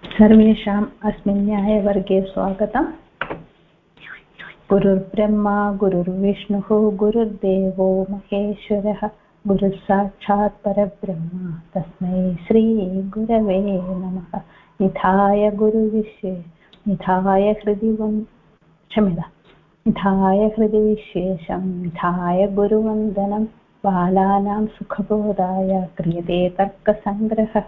सर्वेषाम् अस्मिन् न्यायवर्गे स्वागतम्। गुरुर्ब्रह्मा गुरुर्विष्णुः गुरुर्देवो महेश्वरः गुरुः साक्षात् परब्रह्म तस्मै श्रीगुरवे नमः। निधाय हृदि विशेषं निधाय गुरुवन्दनं बालानां सुखबोधाय क्रियते तर्कसङ्ग्रहः।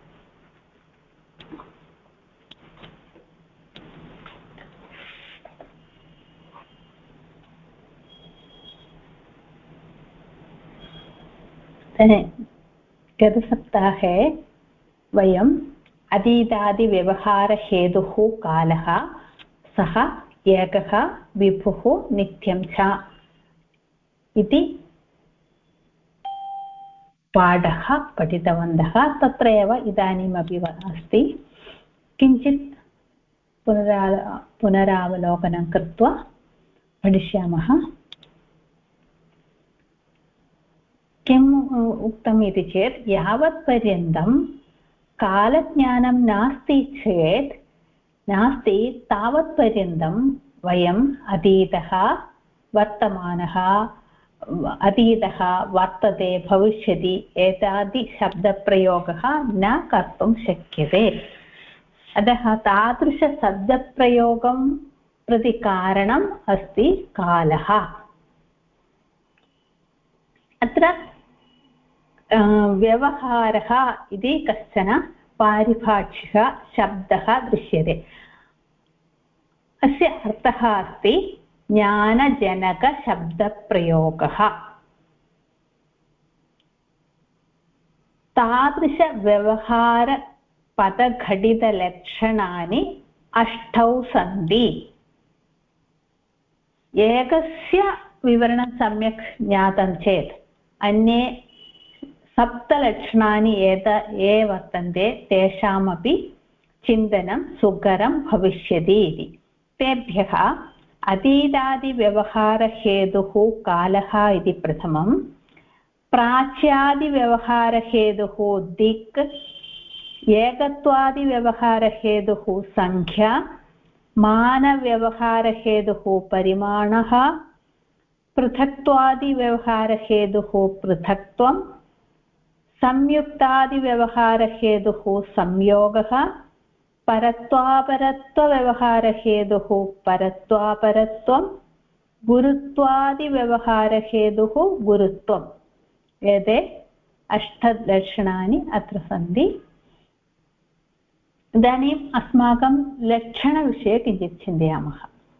गतसप्ताहे वयम् अतीतादिव्यवहारहेतुः कालः सः एकः विभुः नित्यं च इति पाठः पठितवन्तः। तत्र एव इदानीमपि अस्ति। किञ्चित् पुनरावलोकनं कृत्वा पठिष्यामः। किम् उक्तम् इति चेत् यावत्पर्यन्तं कालज्ञानं नास्ति तावत्पर्यन्तं वयम् अतीतः वर्तमानः अतीतः वर्तते भविष्यति एतादि शब्दप्रयोगः न कर्तुं शक्यते। अतः तादृशशब्दप्रयोगं प्रति कारणम् अस्ति कालः। अत्र व्यवहारः इति कश्चन पारिभाषिकः शब्दः दृश्यते। अस्य अर्थः अस्ति ज्ञानजनकशब्दप्रयोगः। तादृशव्यवहारपदघटितलक्षणानि 8 सन्ति। एकस्य विवरणं सम्यक् ज्ञातं चेत् अन्ये 7 लक्षणानि ये वर्तन्ते तेषामपि चिन्तनं सुकरं भविष्यति इति। तेभ्यः अतीतादिव्यवहारहेतुः कालः इति प्रथमं, प्राच्यादिव्यवहारहेतुः दिक्, एकत्वादिव्यवहारहेतुः संख्या, मानव्यवहारहेतुः परिमाणः, पृथक्त्वादिव्यवहारहेतुः पृथक्त्वं, संयुक्तादिव्यवहारहेतुः संयोगः, परत्वापरत्वव्यवहारहेतुः परत्वापरत्वं, गुरुत्वादिव्यवहारहेतुः गुरुत्वम्। एते 8 लक्षणानि अत्र सन्ति। इदानीम् अस्माकं लक्षणविषये किञ्चित् चिन्तयामः।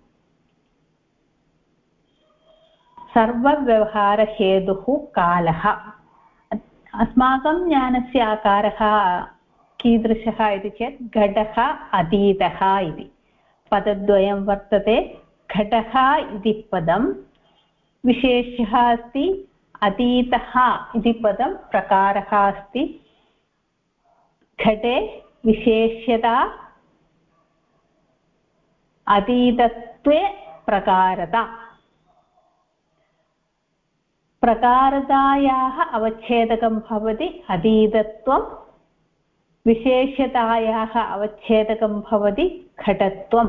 सर्वव्यवहारहेतुः कालः। अस्माकं ज्ञानस्य आकारः कीदृशः इति चेत् घटः अतीतः इति पदद्वयं वर्तते। घटः इति पदं विशेष्यः अस्ति, अतीतः इति पदं प्रकारः अस्ति। घटे विशेष्यता, अतीतत्वे प्रकारता। प्रकारतायाः अवच्छेदकं भवति अतीतत्वं, विशेष्यतायाः अवच्छेदकं भवति घटत्वम्।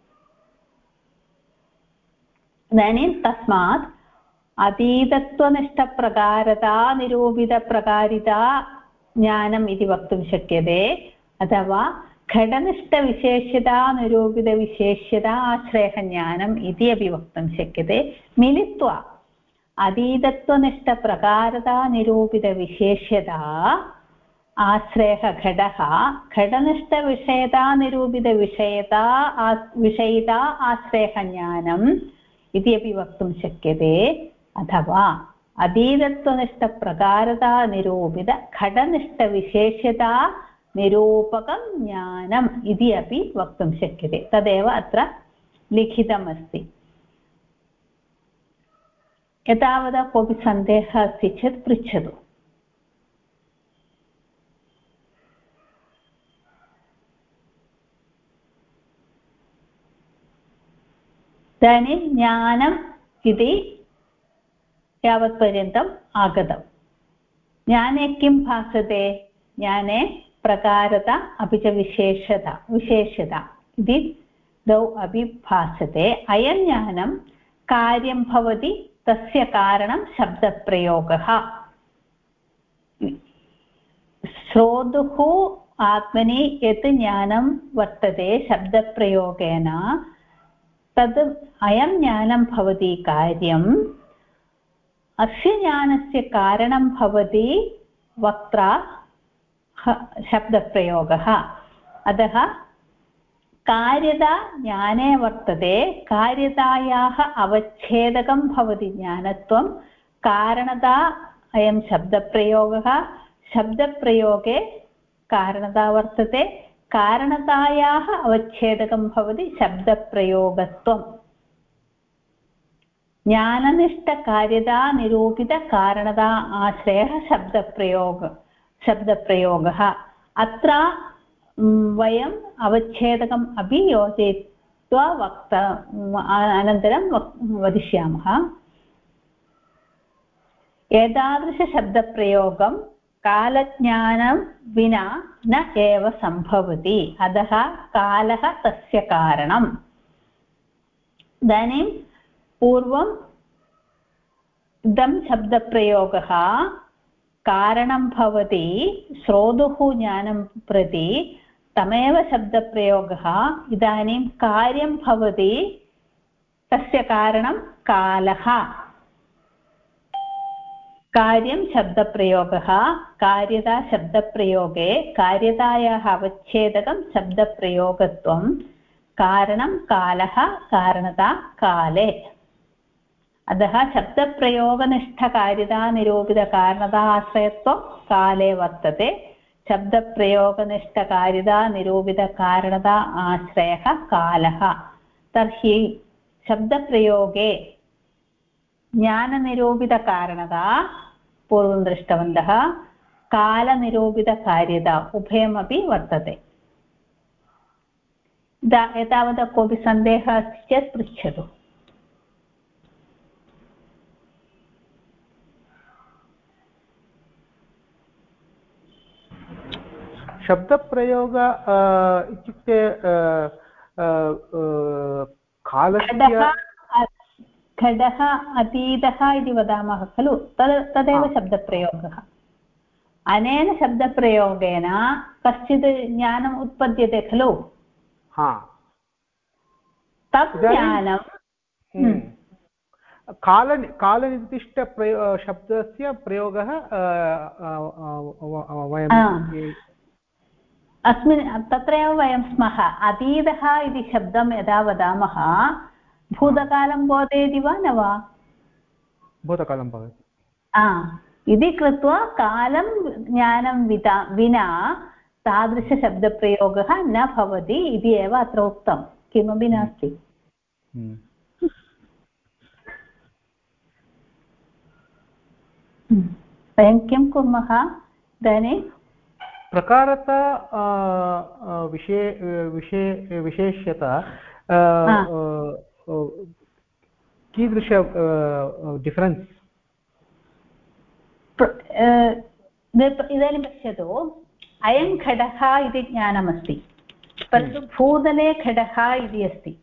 इदानीं तस्मात् अतीतत्वनिष्ठप्रकारता निरूपितप्रकारिता ज्ञानम् इति वक्तुं शक्यते, अथवा घटनिष्ठविशेष्यता निरूपितविशेष्यता आश्रयज्ञानम् इति अपि वक्तुं शक्यते। मिलित्वा अतीतत्वनिष्ठप्रकारता निरूपितविशेष्यता आश्रयः घटः, घटनिष्ठविषयता निरूपितविषयता विषयिता आश्रयज्ञानम् इति अपि वक्तुं शक्यते, अथवा अतीतत्वनिष्ठप्रकारता निरूपित घटनिष्ठविशेष्यता निरूपकं ज्ञानम् इति अपि वक्तुं शक्यते। तदेव अत्र लिखितमस्ति। एतावता कोऽपि सन्देहः अस्ति चेत् पृच्छतु। इदानीं ज्ञानम् इति यावत्पर्यन्तम् आगतं। ज्ञाने किं भासते? ज्ञाने प्रकारता अपि च विशेष्यता इति द्वौ अपि भासते अयं ज्ञानं कार्यं भवति तस्य कारणं शब्दप्रयोगः श्रोतुः आत्मनि यत् ज्ञानं वर्तते शब्दप्रयोगेन तद् अयं ज्ञानं भवति कार्यम् अस्य ज्ञानस्य कारणं भवति वक्त्रा शब्दप्रयोगः अतः कार्यता ज्ञाने वर्तते कार्यतायाः अवच्छेदकं भवति ज्ञानत्वं कारणता अयं शब्दप्रयोगः शब्दप्रयोगे कारणता वर्तते कारणतायाः अवच्छेदकं भवति शब्दप्रयोगत्वम् ज्ञाननिष्ठकार्यता निरूपितकारणता आश्रयः शब्दप्रयोगः अत्र वयम् अवच्छेदकम् अपि योजयित्वा अनन्तरं वदिष्यामः एतादृशशब्दप्रयोगं कालज्ञानं विना न एव सम्भवति अतः कालः तस्य कारणम् इदानीं पूर्वम् इदं शब्दप्रयोगः कारणं भवति श्रोतुः ज्ञानं प्रति तमेव शब्दप्रयोगः इदानीं कार्यं भवति तस्य कारणं कालः कार्यं शब्दप्रयोगः कार्यता शब्दप्रयोगे कार्यतायाः अवच्छेदकं शब्दप्रयोगत्वं कारणं कालः कारणता काले अतः शब्दप्रयोगनिष्ठकार्यता निरूपितकारणता आश्रयत्वं काले वर्तते शब्दप्रयोगनिष्ठकार्यता निरूपितकारणता आश्रयः कालः तर्हि शब्दप्रयोगे ज्ञाननिरूपितकारणता पूर्वं दृष्टवन्तः कालनिरूपितकार्यता उभयमपि वर्तते एतावता कोऽपि सन्देहः अस्ति चेत् पृच्छतु शब्दप्रयोग इत्युक्ते कालस्य घटः अतीतः इति वदामः खलु तदेव शब्दप्रयोगः अनेन शब्दप्रयोगेन कश्चित् ज्ञानम् उत्पद्यते खलु तत् ज्ञानं कालनिर्दिष्ट शब्दस्य प्रयोगः अस्मिन् तत्रैव वयं स्मः अतीतः इति शब्दं यदा वदामः भूतकालं बोधयति वा न वा भूतकालं भवति इति कृत्वा कालं ज्ञानं विना तादृशशब्दप्रयोगः न भवति इति एव अत्र उक्तं किमपि नास्ति वयं किं कुर्मः इदानीं प्रकारता विशेष्यता कीदृश डिफरेन्स् इदानीं पश्यतु अयं घटः इति ज्ञानमस्ति परन्तु भूतले घटः इति अस्ति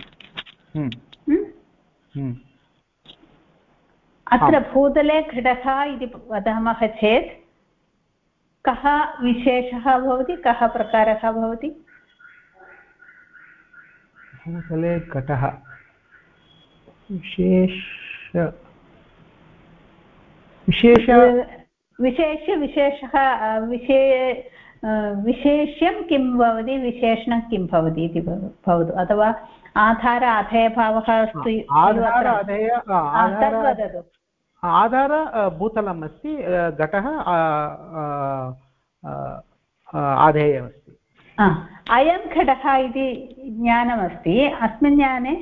अत्र भूतले घटः इति वदामः चेत् कः विशेषः भवति कः प्रकारः भवति भूतले घटः विशेष्यं किं भवति विशेषणं किं भवति इति भवतु अथवा आधार अधेयभावः अस्ति तद्वदतु आधार भूतलम् अस्ति घटः आधेयमस्ति अयं घटः इति ज्ञानमस्ति अस्मिन् ज्ञाने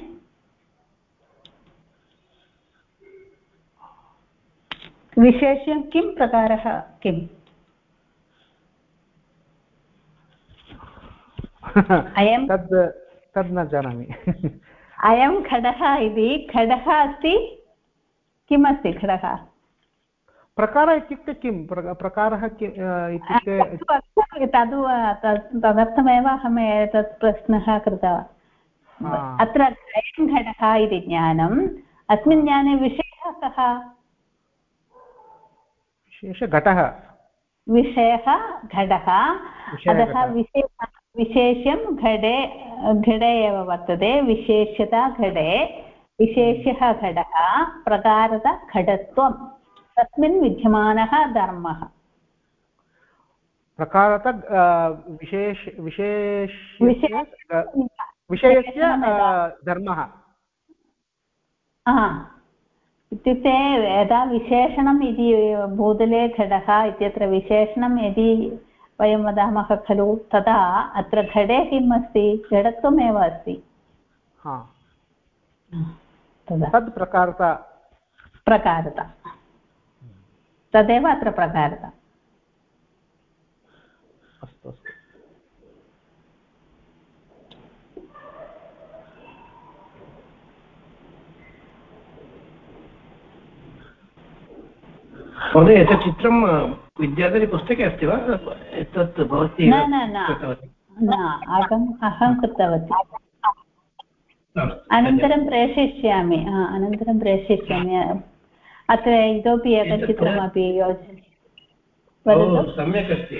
विशेष्यं किं प्रकारः किम् अयं तद् न जानामि अयं घटः इति घटः अस्ति किम् अस्ति घटः प्रकारः इत्युक्ते किं प्रकारः किम् इत्युक्ते तदर्थमेव अहम् एतत् प्रश्नः कृतवान् अत्र अयं घटः इति ज्ञानम् अस्मिन् ज्ञाने विषयः कः विशेषघटः विषयः घटः अतः विशेष्यं घटे एव वर्तते विशेष्यता घटे विशेष्यः घटः प्रकारता घटत्वं तस्मिन् विद्यमानः धर्मः प्रकारता विषयस्य धर्मः इत्युक्ते यदा विशेषणम् इति भूतले घटः इत्यत्र विशेषणं यदि वयं वदामः खलु तदा अत्र घटे किम् अस्ति जडत्वमेव अस्ति तद् प्रकारता तदेव अत्र प्रकारता अस्तु अस्तु महोदय एतत् चित्रं विद्याधरीपुस्तके अस्ति वा एतत् भवती न अहं कृतवती अनन्तरं प्रेषयिष्यामि अत्र इतोपि एकं चित्रमपि योजयामि वदतु सम्यक् अस्ति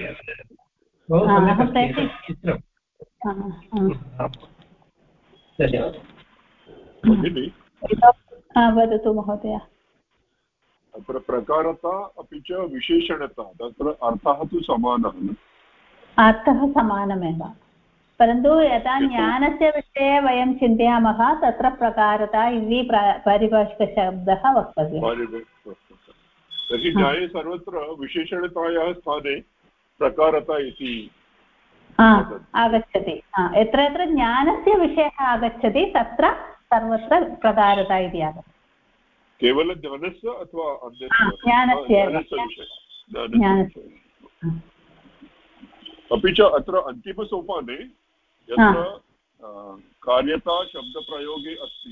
वदतु महोदय अत्र प्रकारता अपि च विशेषणता तत्र अर्थः तु समानः अर्थः समानमेव परन्तु यदा ज्ञानस्य विषये वयं चिन्तयामः तत्र प्रकारता इति पारिभाषिकशब्दः वक्तव्यः तर्हि न्याये सर्वत्र विशेषणतायाः स्थाने प्रकारता इति आगच्छति यत्र यत्र ज्ञानस्य विषयः आगच्छति तत्र सर्वत्र प्रकारता इति आगच्छति केवलं ज्ञानस्य अथवा ज्ञानस्य अपि च अत्र अन्तिमसोपाने यत्र कार्यता शब्दप्रयोगे अस्ति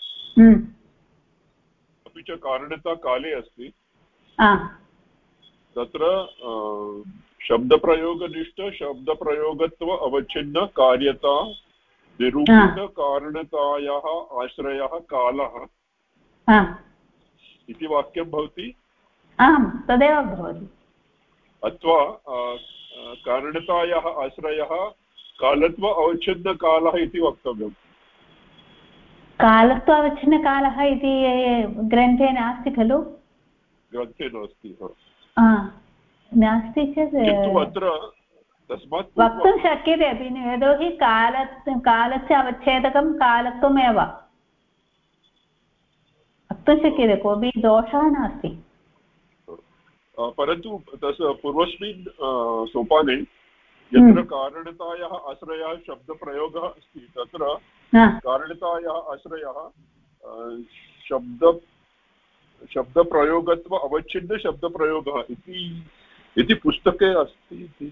अपि च कारणता काले अस्ति तत्र शब्दप्रयोगनिष्ठ शब्दप्रयोगत्व अवच्छिन्न कार्यता निरूपितकारणतायाः आश्रयः कालः इति वाक्यं भवति आम् तदेव भवति अथवा कारणतायाः आश्रयः कालत्व अवच्छिन्नकालः इति वक्तव्यम् कालत्व अवच्छिन्नकालः इति ग्रन्थे नास्ति खलु ग्रन्थे नास्ति नास्ति चेत् अत्र तस्मात् वक्तुं शक्यते यतोहि कालस्य अवच्छेदकं कालत्वमेव वक्तुं शक्यते कोऽपि दोषः नास्ति परन्तु तस्य पूर्वस्मिन् सोपाने यत्र कारणतायाः आश्रयः शब्दप्रयोगः अस्ति तत्र कारणतायाः आश्रयः शब्दप्रयोगत्व अवच्छिन्न शब्दप्रयोगः इति पुस्तके अस्ति इति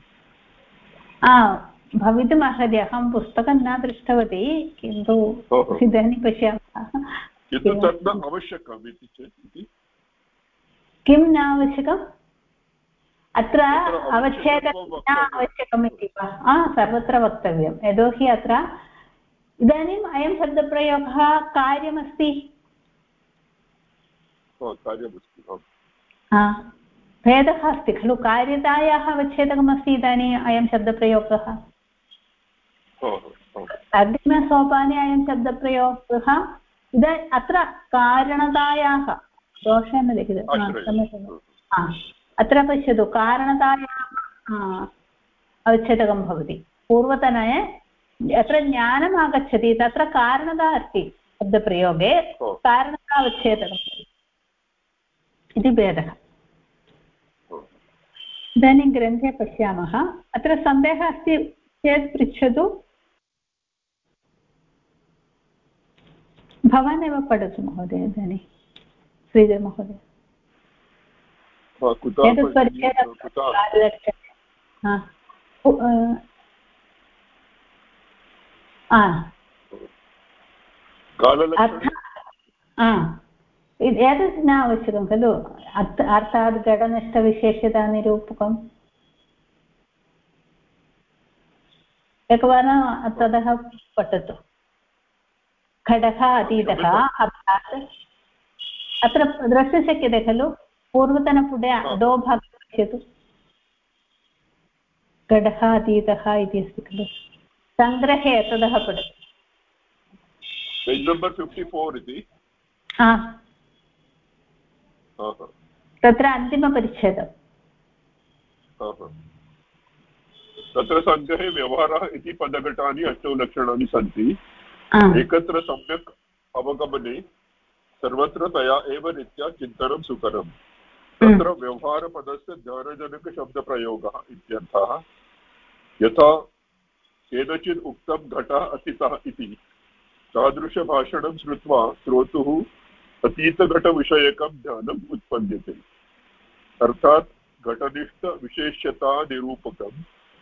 भवितुमर्हति अहं पुस्तकं न दृष्टवती किन्तु इदानीं पश्यामः किन्तु तत् न आवश्यकम् इति चेत् किं न आवश्यकम् अत्र अवच्छेदं न आवश्यकम् इति वा सर्वत्र वक्तव्यं यतोहि अत्र इदानीम् अयं शब्दप्रयोगः कार्यमस्ति भेदः अस्ति खलु कार्यतायाः अवच्छेदकमस्ति इदानीम् अयं शब्दप्रयोगः अग्रिमसोपाने अयं शब्दप्रयोगः अत्र कारणतायाः दोषेण लिखितम् अत्र पश्यतु कारणतायाः अवच्छेदकं भवति पूर्वतने यत्र ज्ञानम् आगच्छति तत्र कारणता अस्ति शब्दप्रयोगे कारणता अवच्छेदकम् इति भेदः इदानीं ग्रन्थे पश्यामः अत्र सन्देहः अस्ति चेत् पृच्छतु भवान् एव पठतु महोदय इदानीं श्रीधर महोदय एतत् न आवश्यकं खलु अर्थात् घटनिष्ठविशेष्यतानिरूपकम् एकवारं ततः पठतु घटः अतीतः अर्थात् अत्र द्रष्टुं शक्यते खलु पूर्वतनपुटे अधोभागे पश्यतु घटः अतीतः इति अस्ति खलु सङ्ग्रहे ततः पठतु पेज् नम्बर् 54 इति तत्र अन्तिमपरिच्छेदः तत्र सङ्ग्रहे व्यवहारः इति पदघटानि 8 लक्षणानि सन्ति एकत्र सम्यक् अवगमने सर्वत्र तया एव रीत्या चिन्तनं सुकरम् तत्र व्यवहारपदस्य ज्ञानजनकशब्दप्रयोगः इत्यर्थः यथा केनचित् उक्तं घटः अतीतः इति तादृशभाषणं श्रुत्वा श्रोतुः अतीतघटविषयकं ज्ञानम् उत्पद्यते अर्थात् घटनिष्ठविशेष्यतानिरूपकम्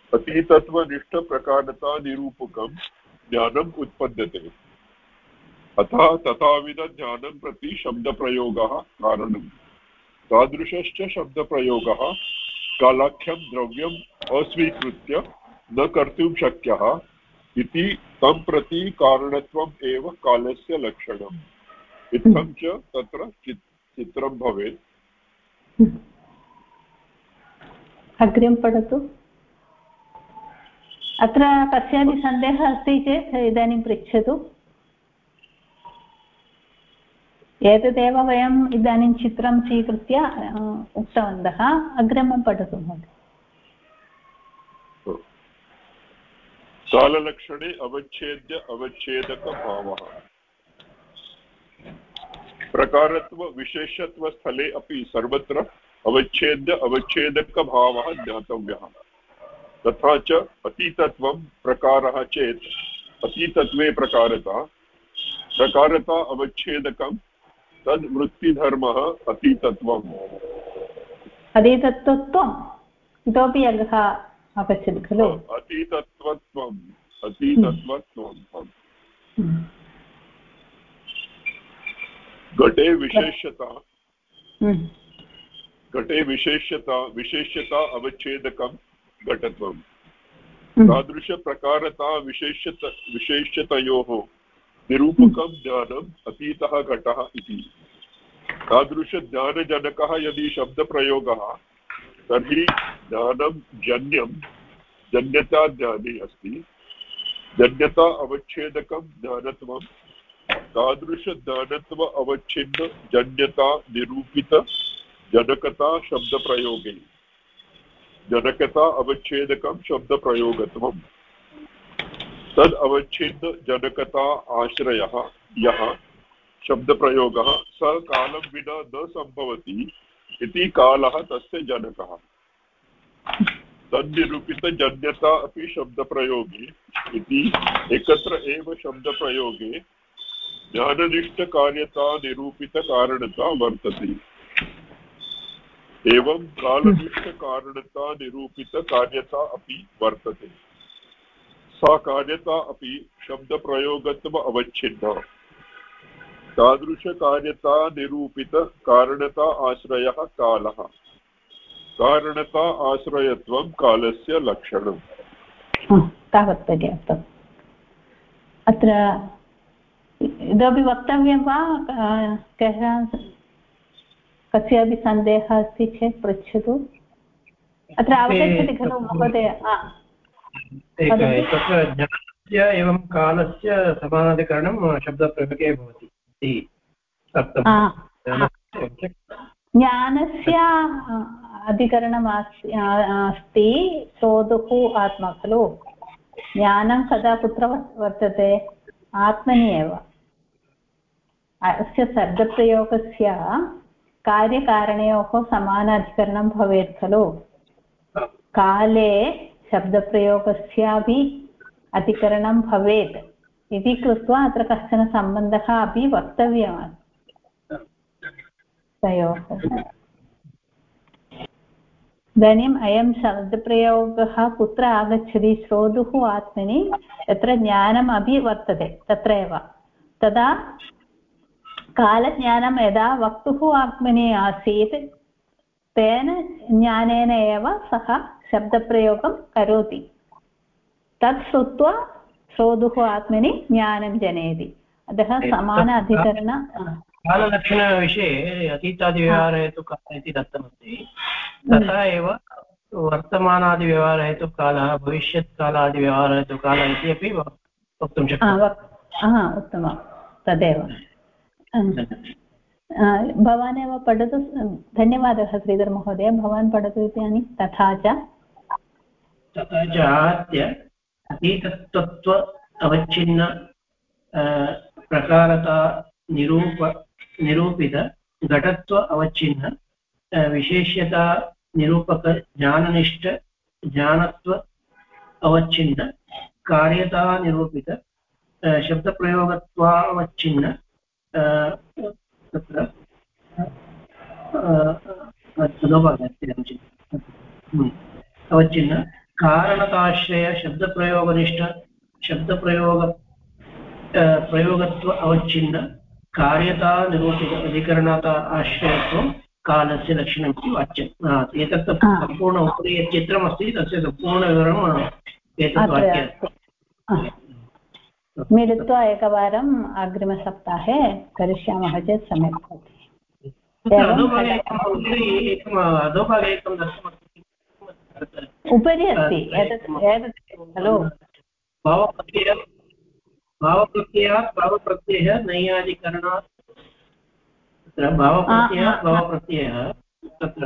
अतीतत्वनिष्ठप्रकारतानिरूपकं ज्ञानम् उत्पद्यते अतः तथाविधज्ञानं प्रति शब्दप्रयोगः कारणम् तादृशश्च शब्दप्रयोगः कालाख्यं द्रव्यम् अस्वीकृत्य न कर्तुं शक्यः इति तं प्रति कारणत्वम् एव कालस्य लक्षणम् इत्थं च तत्र चित्रं भवेत् अग्रिमं पठतु अत्र कस्यापि सन्देहः अस्ति चेत् इदानीं पृच्छतु एतदेव वयम् इदानीं चित्रं स्वीकृत्य उक्तवन्तः अग्रिमं पठतु महोदय काललक्षणे अवच्छेद्य अवच्छेदकभावः प्रकारत्वविशेषत्वस्थले अपि सर्वत्र अवच्छेद्य अवच्छेदकभावः ज्ञातव्यः तथा च अतीतत्वं प्रकारः चेत् अतीतत्वे प्रकारता अवच्छेदकं तद् वृत्तिधर्मः अतीतत्वम् अतीतत्वम् इतोपि अग्रः आगच्छति खलु अतीतत्वम् घटे विशेष्यता अवच्छेदकं घटत्वम् तादृशप्रकारता विशेष्यतयोः निरूपकं ज्ञानम् अतीतः घटः इति तादृशज्ञानजनकः यदि शब्दप्रयोगः तर्हि ज्ञानं जन्यं जन्यताज्ञाने अस्ति जन्यता अवच्छेदकं ज्ञानत्वं तादृशज्ञानत्व अवच्छिन्न जन्यता निरूपित जनकता शब्दप्रयोगे जनकता अवच्छेदकं शब्दप्रयोगत्वम् तद् अवच्छिन्न जनकता आश्रयः यः शब्दप्रयोगः स कालं विना न सम्भवति इति कालः तस्य जनकः तन्निरूपितजन्यता अपि शब्दप्रयोगे इति एकत्र एव शब्दप्रयोगे ज्ञाननिष्ठकार्यता निरूपितकारणता वर्तते एवं कालनिष्ठकारणता निरूपितकार्यता अपि वर्तते सा कार्यता अपि शब्दप्रयोगत्व अवच्छिन्ना तादृशकार्यता निरूपितकारणता आश्रयः कालः कारणता आश्रयत्वं कालस्य लक्षणम् तावत् पर्याप्तम् अत्र इतोपि वक्तव्यं वा कस्यापि सन्देहः अस्ति चेत् पृच्छतु अत्र अवगच्छति खलु महोदय तत्र ज्ञानस्य एवं कालस्य समानाधिकरणं शब्दप्रयोगे भवति इति ज्ञानस्य अधिकरणम् अस्ति श्रोतुः आत्मा खलु ज्ञानं कदा कुत्र वर्तते आत्मनि एव अस्य शब्दप्रयोगस्य कार्यकारणयोः समानाधिकरणं भवेत् खलु काले शब्दप्रयोगस्यापि अधिकरणं भवेत् इति कृत्वा अत्र कश्चन सम्बन्धः अपि वक्तव्यः तयोः इदानीम् अयं शब्दप्रयोगः कुत्र आगच्छति श्रोतुः आत्मनि तत्र ज्ञानम् अपि वर्तते तत्र एव तदा कालज्ञानं यदा वक्तुः आत्मनि आसीत् तेन ज्ञानेन एव सः शब्दप्रयोगं करोति। तत् श्रुत्वा श्रोतुः आत्मनि ज्ञानं जनयति। अतः समान अधिकरण काललक्षणविषये अतीतादिव्यवहारहेतुकालः इति दत्तमस्ति। तथा एव वर्तमानादिव्यवहारहेतुकालः भविष्यत्कालादिव्यवहारहेतुकालः इति अपि वक्तुं शक्यते। उत्तमं तदेव। भवान् एव पठतु। धन्यवादः श्रीधर महोदय। भवान् पठतु इति। तथा च अतीतत्व अवच्छिन्न प्रकारता निरूपित घटत्व अवच्छिन्न विशेष्यता निरूपक ज्ञाननिष्ठ ज्ञानत्व अवच्छिन्न कार्यता निरूपित शब्दप्रयोगत्वावच्छिन्न तत्र अवच्छिन्न कारणताश्रय शब्दप्रयोगनिष्ठ प्रयोगत्व अवच्छिन्न कार्यता निरूपित अधिकरणता आश्रयत्वं कालस्य लक्षणमिति वाच्यम्। एतत् सम्पूर्ण उपरि यत् चित्रमस्ति तस्य सम्पूर्णविवरणम् एतत् वाक्ये अस्ति। मिलित्वा एकवारम् अग्रिमसप्ताहे करिष्यामः चेत् सम्यक् भवति। उपरि अस्ति एतत् खलु। भावप्रत्ययात् भावप्रत्ययः नैयादिकरणात् तत्र भावप्रत्ययात् भावप्रत्ययः तत्र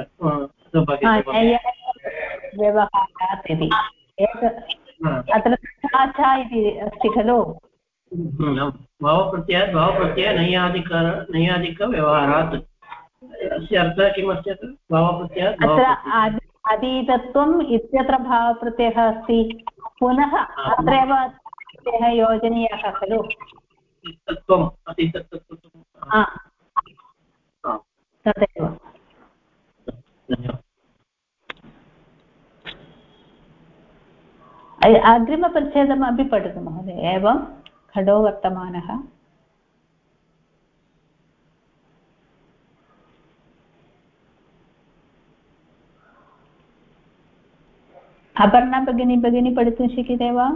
व्यवहारात् इति अत्र तथा च इति अस्ति खलु। भावप्रत्ययात् भावप्रत्ययः नैयादिकव्यवहारात्। अस्य अर्थः किम् अस्ति अत्र भावप्रत्ययात्? अत्र अतीतत्वम् इत्यत्र भावप्रत्ययः अस्ति। पुनः अत्रैव योजनीयः खलु। तदेव। अग्रिमपरिच्छेदमपि पठतु महोदय। एवं खडो वर्तमानः अपर्णा भगिनी पठितुं शक्यते वा?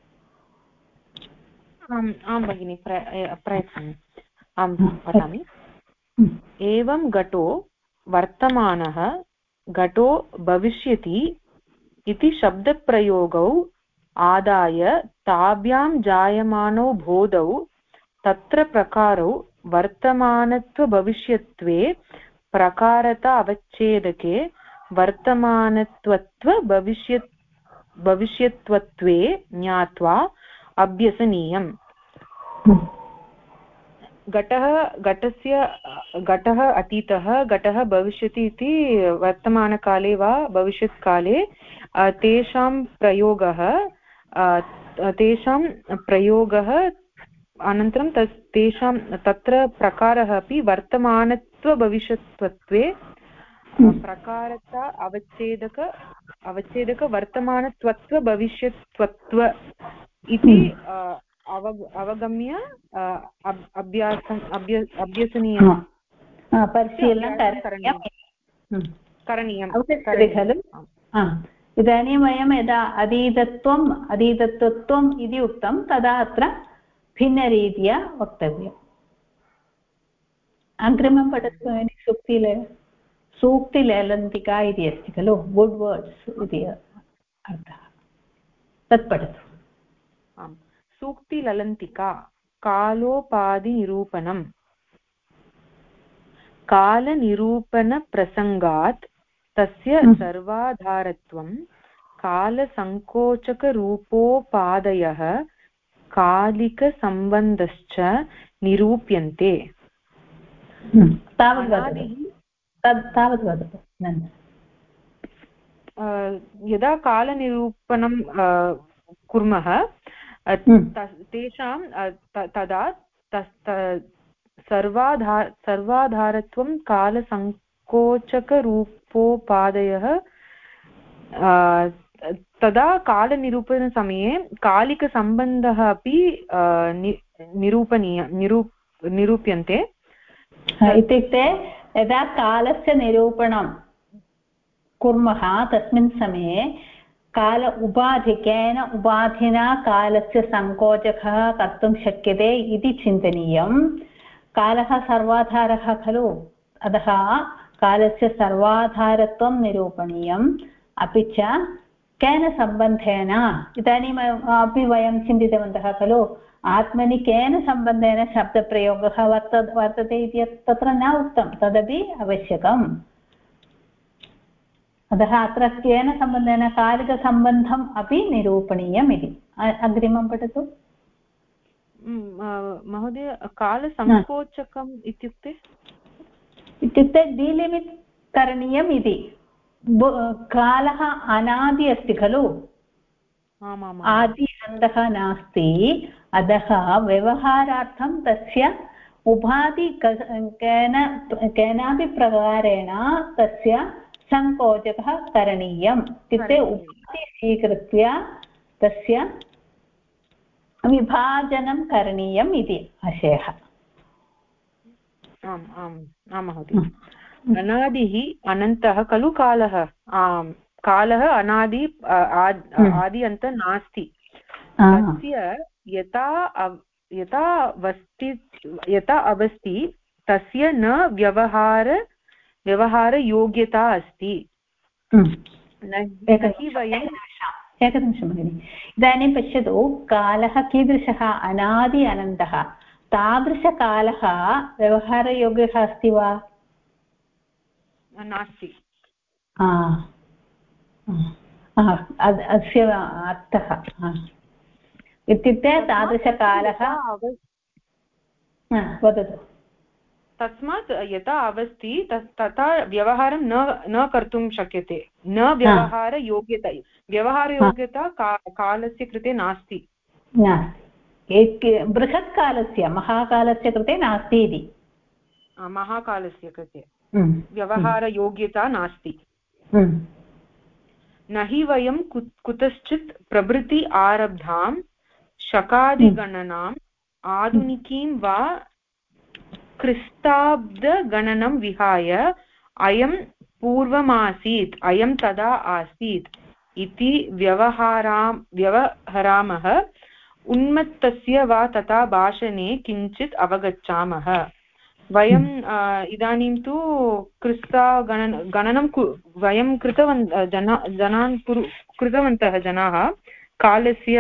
आं भगिनि प्रयत्नम् आं वदामि। एवं घटो वर्तमानः घटो भविष्यति इति शब्दप्रयोगौ आदाय ताभ्यां जायमानौ बोधौ तत्र प्रकारौ वर्तमानत्वभविष्यत्वे प्रकारता अवच्छेदके वर्तमानत्वत्व भविष्यत्वत्वे ज्ञात्वा अभ्यसनीयम्। घटः अतीतः घटः भविष्यति इति वर्तमानकाले वा भविष्यत्काले तेषां प्रयोगः अनन्तरं तेषां तत्र प्रकारः अपि वर्तमानत्वभविष्यत्वे प्रकारता अवच्छेदक वर्तमानत्वत्व भविष्यत्वत्व इति अवगम्य अभ्यसनीयं करणीयं खलु। इदानीं वयं यदा अधीतत्वम् इति उक्तं तदा अत्र भिन्नरीत्या वक्तव्यम्। अग्रिमं पठतु। सूक्तिलेलन्तिका इति अस्ति खलु। गुड् वर्ड्स् इति अर्थः। तत् पठतु। आम्। सूक्तिललन्तिका कालोपाधिनिरूपणम्। कालनिरूपणप्रसङ्गात् तस्य सर्वाधारत्वं कालसङ्कोचकरूपोपादयः कालिकसम्बन्धश्च निरूप्यन्ते। तावत् वदतु। यदा कालनिरूपणं कुर्मः तेषां तदा सर्वाधारत्वं कालसङ्कोचकरूपोपादयः तदा कालनिरूपणसमये कालिकसम्बन्धः अपि निरूप्यन्ते। इत्युक्ते यदा कालस्य निरूपणं कुर्मः तस्मिन् समये काल उपाधि केन उपाधिना कालस्य सङ्कोचकः कर्तुं शक्यते इति चिन्तनीयं। कालः सर्वाधारः खलु, अतः कालस्य सर्वाधारत्वं निरूपणीयम्। अपि च केन सम्बन्धेन, इदानीम् अपि वयं चिन्तितवन्तः खलु, आत्मनि केन सम्बन्धेन शब्दप्रयोगः वर्तते इति तत्र न उक्तं, तदपि आवश्यकम्। अतः अत्र केन सम्बन्धेन कालिकसम्बन्धम् अपि निरूपणीयम् इति। अग्रिमं पठतु महोदय। कालसङ्कोचकम् इत्युक्ते डीलिमिट् करणीयम् इति। कालः अनादि अस्ति खलु, आदि अन्तः नास्ति, अतः व्यवहारार्थं तस्य उपाधि केनापि प्रकारेण तस्य सङ्कोचकः करणीयम्। इत्युक्ते उपाधि स्वीकृत्य तस्य विभाजनं करणीयम् इति आशयः। आम् आम् आम् महोदय। अनादिः अनन्तः खलु कालः। कालः अनादि आदि अन्त नास्ति। तस्य यथा अवस्थि तस्य न व्यवहारयोग्यता अस्ति। एकनिमिषं भगिनि। इदानीं पश्यतु, कालः कीदृशः? अनादि अनन्तः। तादृशकालः व्यवहारयोग्यः अस्ति वा? नास्ति। अस्य अर्थः इत्युक्ते तादृशकालः वदतु। तस्मात् यथा अस्ति तथा व्यवहारं न कर्तुं शक्यते। न व्यवहारयोग्यता। व्यवहारयोग्यता कालस्य कृते नास्ति। बृहत्कालस्य, महाकालस्य कृते नास्ति इति। महाकालस्य कृते व्यवहारयोग्यता नास्ति। न हि वयं कुतश्चित् प्रभृति आरब्धां शकादिगणनाम् आधुनिकीं वा क्रिस्ताब्दगणनं विहाय अयं पूर्वमासीत्, अयं तदा आसीत् इति व्यवहरामः। उन्मत्तस्य वा तथा भाषणे किञ्चित् अवगच्छामः। वयम् इदानीं तु गणनं वयं कृतवन्तः जनाः कालस्य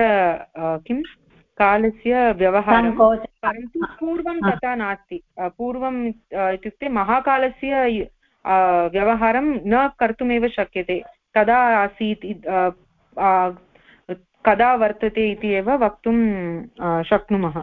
कालस्य व्यवहारं। परन्तु पूर्वं तथा नास्ति। पूर्वम् इत्युक्ते महाकालस्य व्यवहारं न कर्तुमेव शक्यते। कदा आसीत्, कदा वर्तते इति एव वक्तुं शक्नुमः।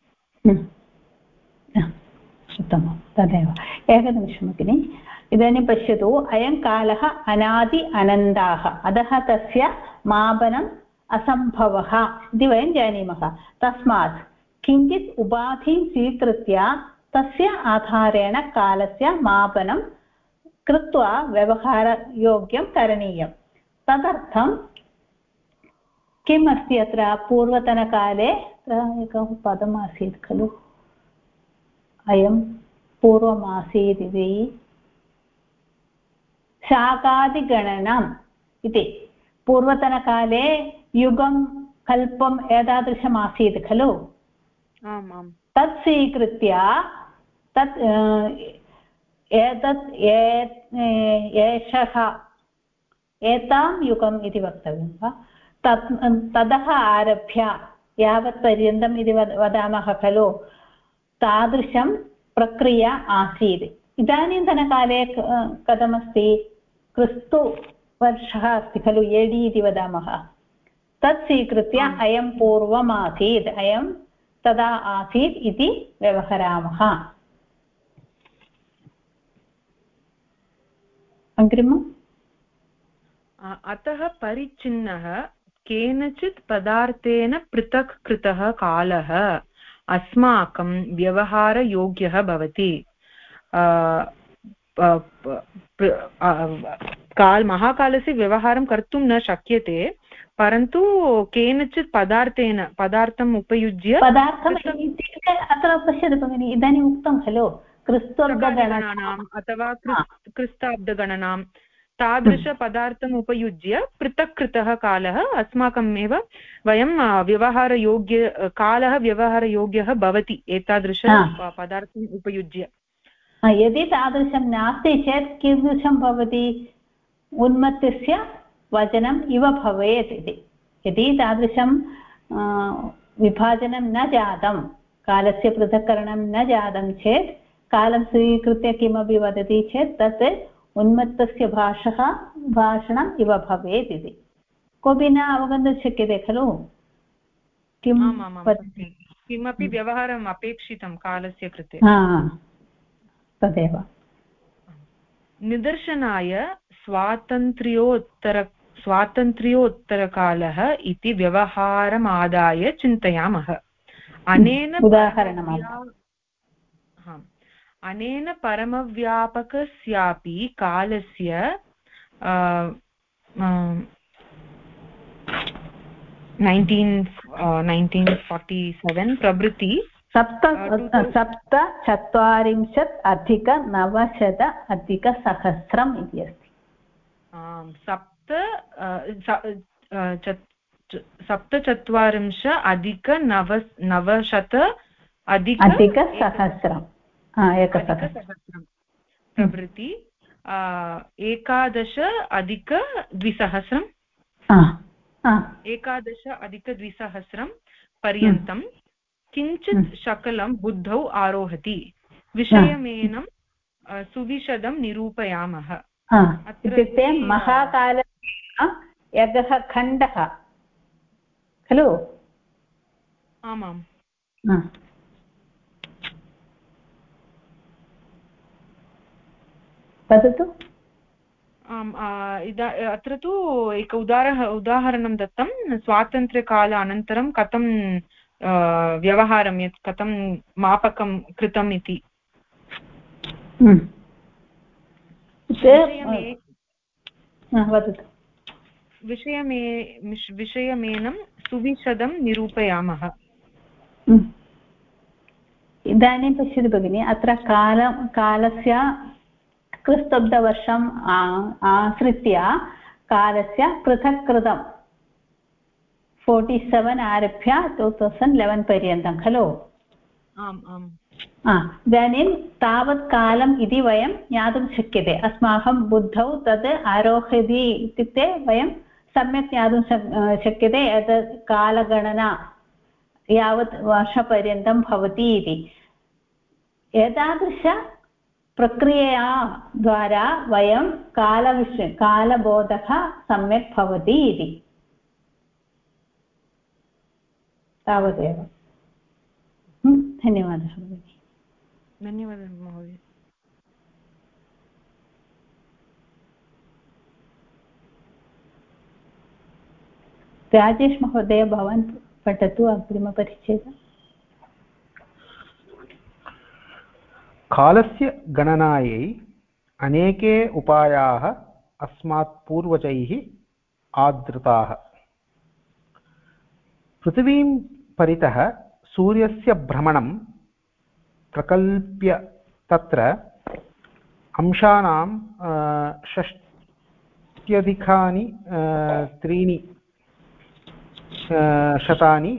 उत्तमं, तदेव। एकनिमिषं भगिनि। इदानीं पश्यतु, अयं कालः अनादि अनन्ताः, अतः तस्य मापनम् असम्भवः इति वयं जानीमः। तस्मात् किञ्चित् उपाधिं स्वीकृत्य तस्य आधारेण कालस्य मापनं कृत्वा व्यवहारयोग्यं करणीयं। तदर्थं किम् अस्ति अत्र? पूर्वतनकाले एकं पदम् आसीत् खलु, अयं पूर्वमासीत् इति, शाकादिगणनम् इति। पूर्वतनकाले युगं कल्पम् एतादृशम् आसीत् खलु। तत् स्वीकृत्य एषः एतां युगम् इति वक्तव्यं वा? ततः आरभ्य यावत्पर्यन्तम् इति वदामः खलु, तादृशं प्रक्रिया आसीत्। इदानीन्तनकाले कथमस्ति? क्रिस्तुवर्षः अस्ति खलु, एडि इति वदामः। तत् स्वीकृत्य अयं पूर्वमासीत्, अयं तदा आसीत् इति व्यवहरामः। अग्रिमम्। अतः परिच्छिन्नः केनचित् पदार्थेन पृथक् कृतः कालः अस्माकं व्यवहारयोग्यः भवति। महाकालस्य व्यवहारं कर्तुं न शक्यते, परन्तु केनचित् पदार्थम् उपयुज्य। पदार्थम् इत्युक्ते अत्र पश्यतु भगिनि, इदानीम् उक्तं खलु, गणनाम् अथवा क्रिस्ताब्दगणनां तादृशपदार्थम् उपयुज्य पृथक् कृतः कालः अस्माकमेव वयं कालः व्यवहारयोग्यः भवति एतादृश पदार्थम् उपयुज्य। यदि तादृशं नास्ति चेत् कीदृशं भवति उन्मत्तस्य वचनम् इव भवेत् इति। यदि तादृशं विभाजनं न जातं कालस्य पृथक्करणं न जातं चेत् कालं स्वीकृत्य किमपि वदति चेत् तत् उन्मत्तस्य भाषणम् इव भवेत् इति। कोऽपि न अवगन्तुं शक्यते खलु किमपि व्यवहारम् अपेक्षितं कालस्य कृते। तदेव निदर्शनाय स्वातन्त्र्योत्तरकालः इति व्यवहारमादाय चिन्तयामः। अनेन परमव्यापकस्यापि कालस्य 1947 प्रभृति 47+900+1,000 इति अस्ति। 47+900+1,000 प्रभृति 11,200 11,200 पर्यन्तं किञ्चित् शकलं बुद्धौ आरोहति। विषयमेनं सुविशदं निरूपयामः। इत्युक्ते महाकालस्य एकः खण्डः खलु। आमाम् वदतु। अत्र तु एक उदाहरणं दत्तं स्वातन्त्र्यकाल अनन्तरं कथं व्यवहारं यत् कथं मापकं कृतम् इति। विषयमेनं सुविशदं निरूपयामः। इदानीं पश्यतु भगिनि, अत्र कालस्य क्रिस्तब्दवर्षम् आश्रित्य कालस्य पृथक् कृतं 47 आरभ्य 2011 पर्यन्तं खलु। इदानीं तावत् कालम् इति वयं ज्ञातुं शक्यते। अस्माकं बुद्धौ तद् आरोहति इत्युक्ते वयं सम्यक् ज्ञातुं शक्यते एतत् कालगणना यावत् वर्षपर्यन्तं भवति इति। एतादृश प्रक्रियया द्वारा वयं कालबोधः सम्यक् भवति इति। तावदेव। धन्यवादः भगिनि। धन्यवादः महोदय। राजेश महोदय, भवान् पठतु अग्रिमपरिच्छेदम्। कालस्य गणनायै अनेके उपायाः अस्मात् पूर्वजैः आदृताः। पृथिवीं परितः सूर्यस्य भ्रमणं प्रकल्प्य तत्र अंशानां 6,300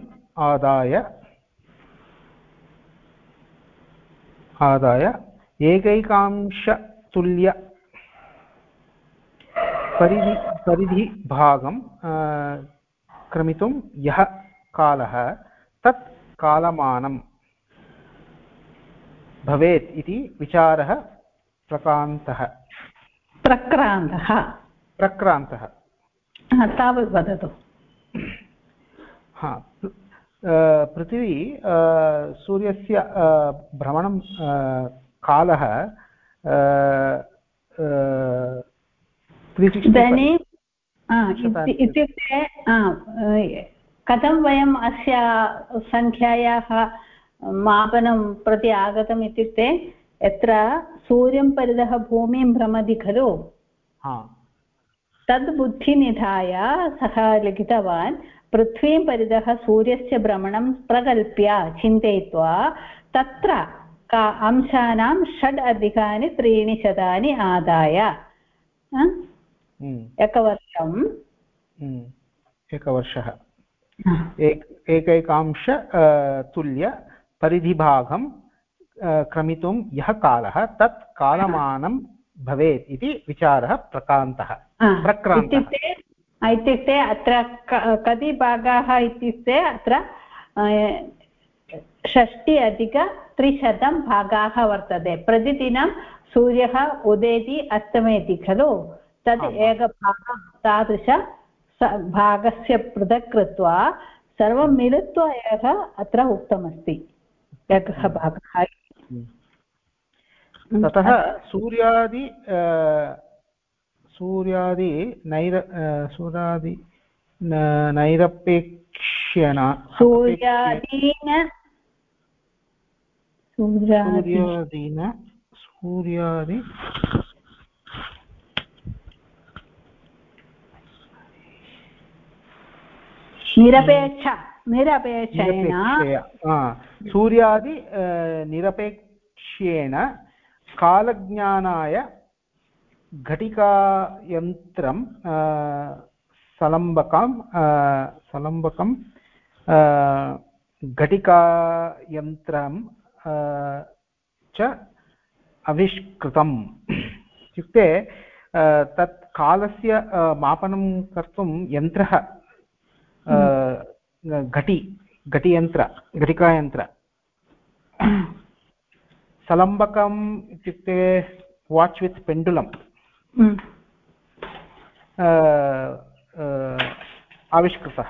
आदाय एकैकांशतुल्य परिधिभागं क्रमितुं यः कालः तत् कालमानं भवेत् इति विचारः प्रक्रान्तः। तावत् वदतु। पृथिवी सूर्यस्य भ्रमणं कालः इत्युक्ते कथं वयम् अस्य सङ्ख्यायाः मापनं प्रति आगतम् इत्युक्ते यत्र सूर्यं परितः भूमिं भ्रमति खलु, तद् बुद्धिनिधाय सः लिखितवान्। पृथ्वीं परितः सूर्यस्य भ्रमणं प्रकल्प्य चिन्तयित्वा तत्र अंशानां 6 अधिकानि 3 शतानि आदाय एकवर्षः एकैकांश तुल्य परिधिभागं क्रमितुं यः कालः तत् कालमानं भवेत् इति विचारः प्रक्रान्तः। इत्युक्ते अत्र कति भागाः इत्युक्ते अत्र 60+300 भागाः वर्तते। प्रतिदिनं सूर्यः उदेति अस्तमेति खलु, तद् एकभागः तादृश भागस्य पृथक् कृत्वा सर्वं मिलित्वा एव अत्र उक्तमस्ति एकः भागः। ततः सूर्यादि नैरपेक्ष्येन सूर्यादि निरपेक्ष्येन कालज्ञानाय घटिकायन्त्रं सलम्बकं घटिकायन्त्रं च आविष्कृतम्। इत्युक्ते तत् कालस्य मापनं कर्तुं यन्त्रः घटिकायन्त्र सलम्बकम् इत्युक्ते वाच् वित् पेण्डुलम् आविष्कृतः।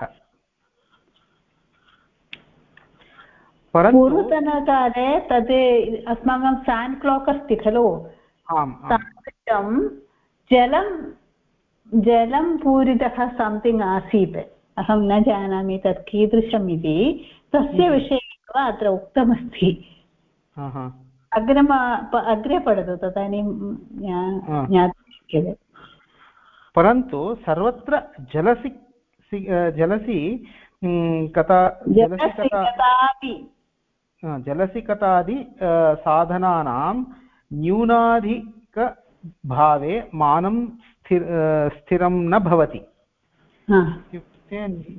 पूर्वतनकाले तद् अस्माकं सान् क्लाक् अस्ति खलु, तादृशं जलं पूरितः संथिङ्ग् आसीत्। अहं न जानामि तत् कीदृशम् इति, तस्य विषये एव अत्र उक्तमस्ति। अग्रे पठतु, तदानीं ज्ञातुं शक्यते। परन्तु सर्वत्र जलसिकतादि साधनानां न्यूनाधिकभावे मानं स्थिरं न भवति। इत्युक्ते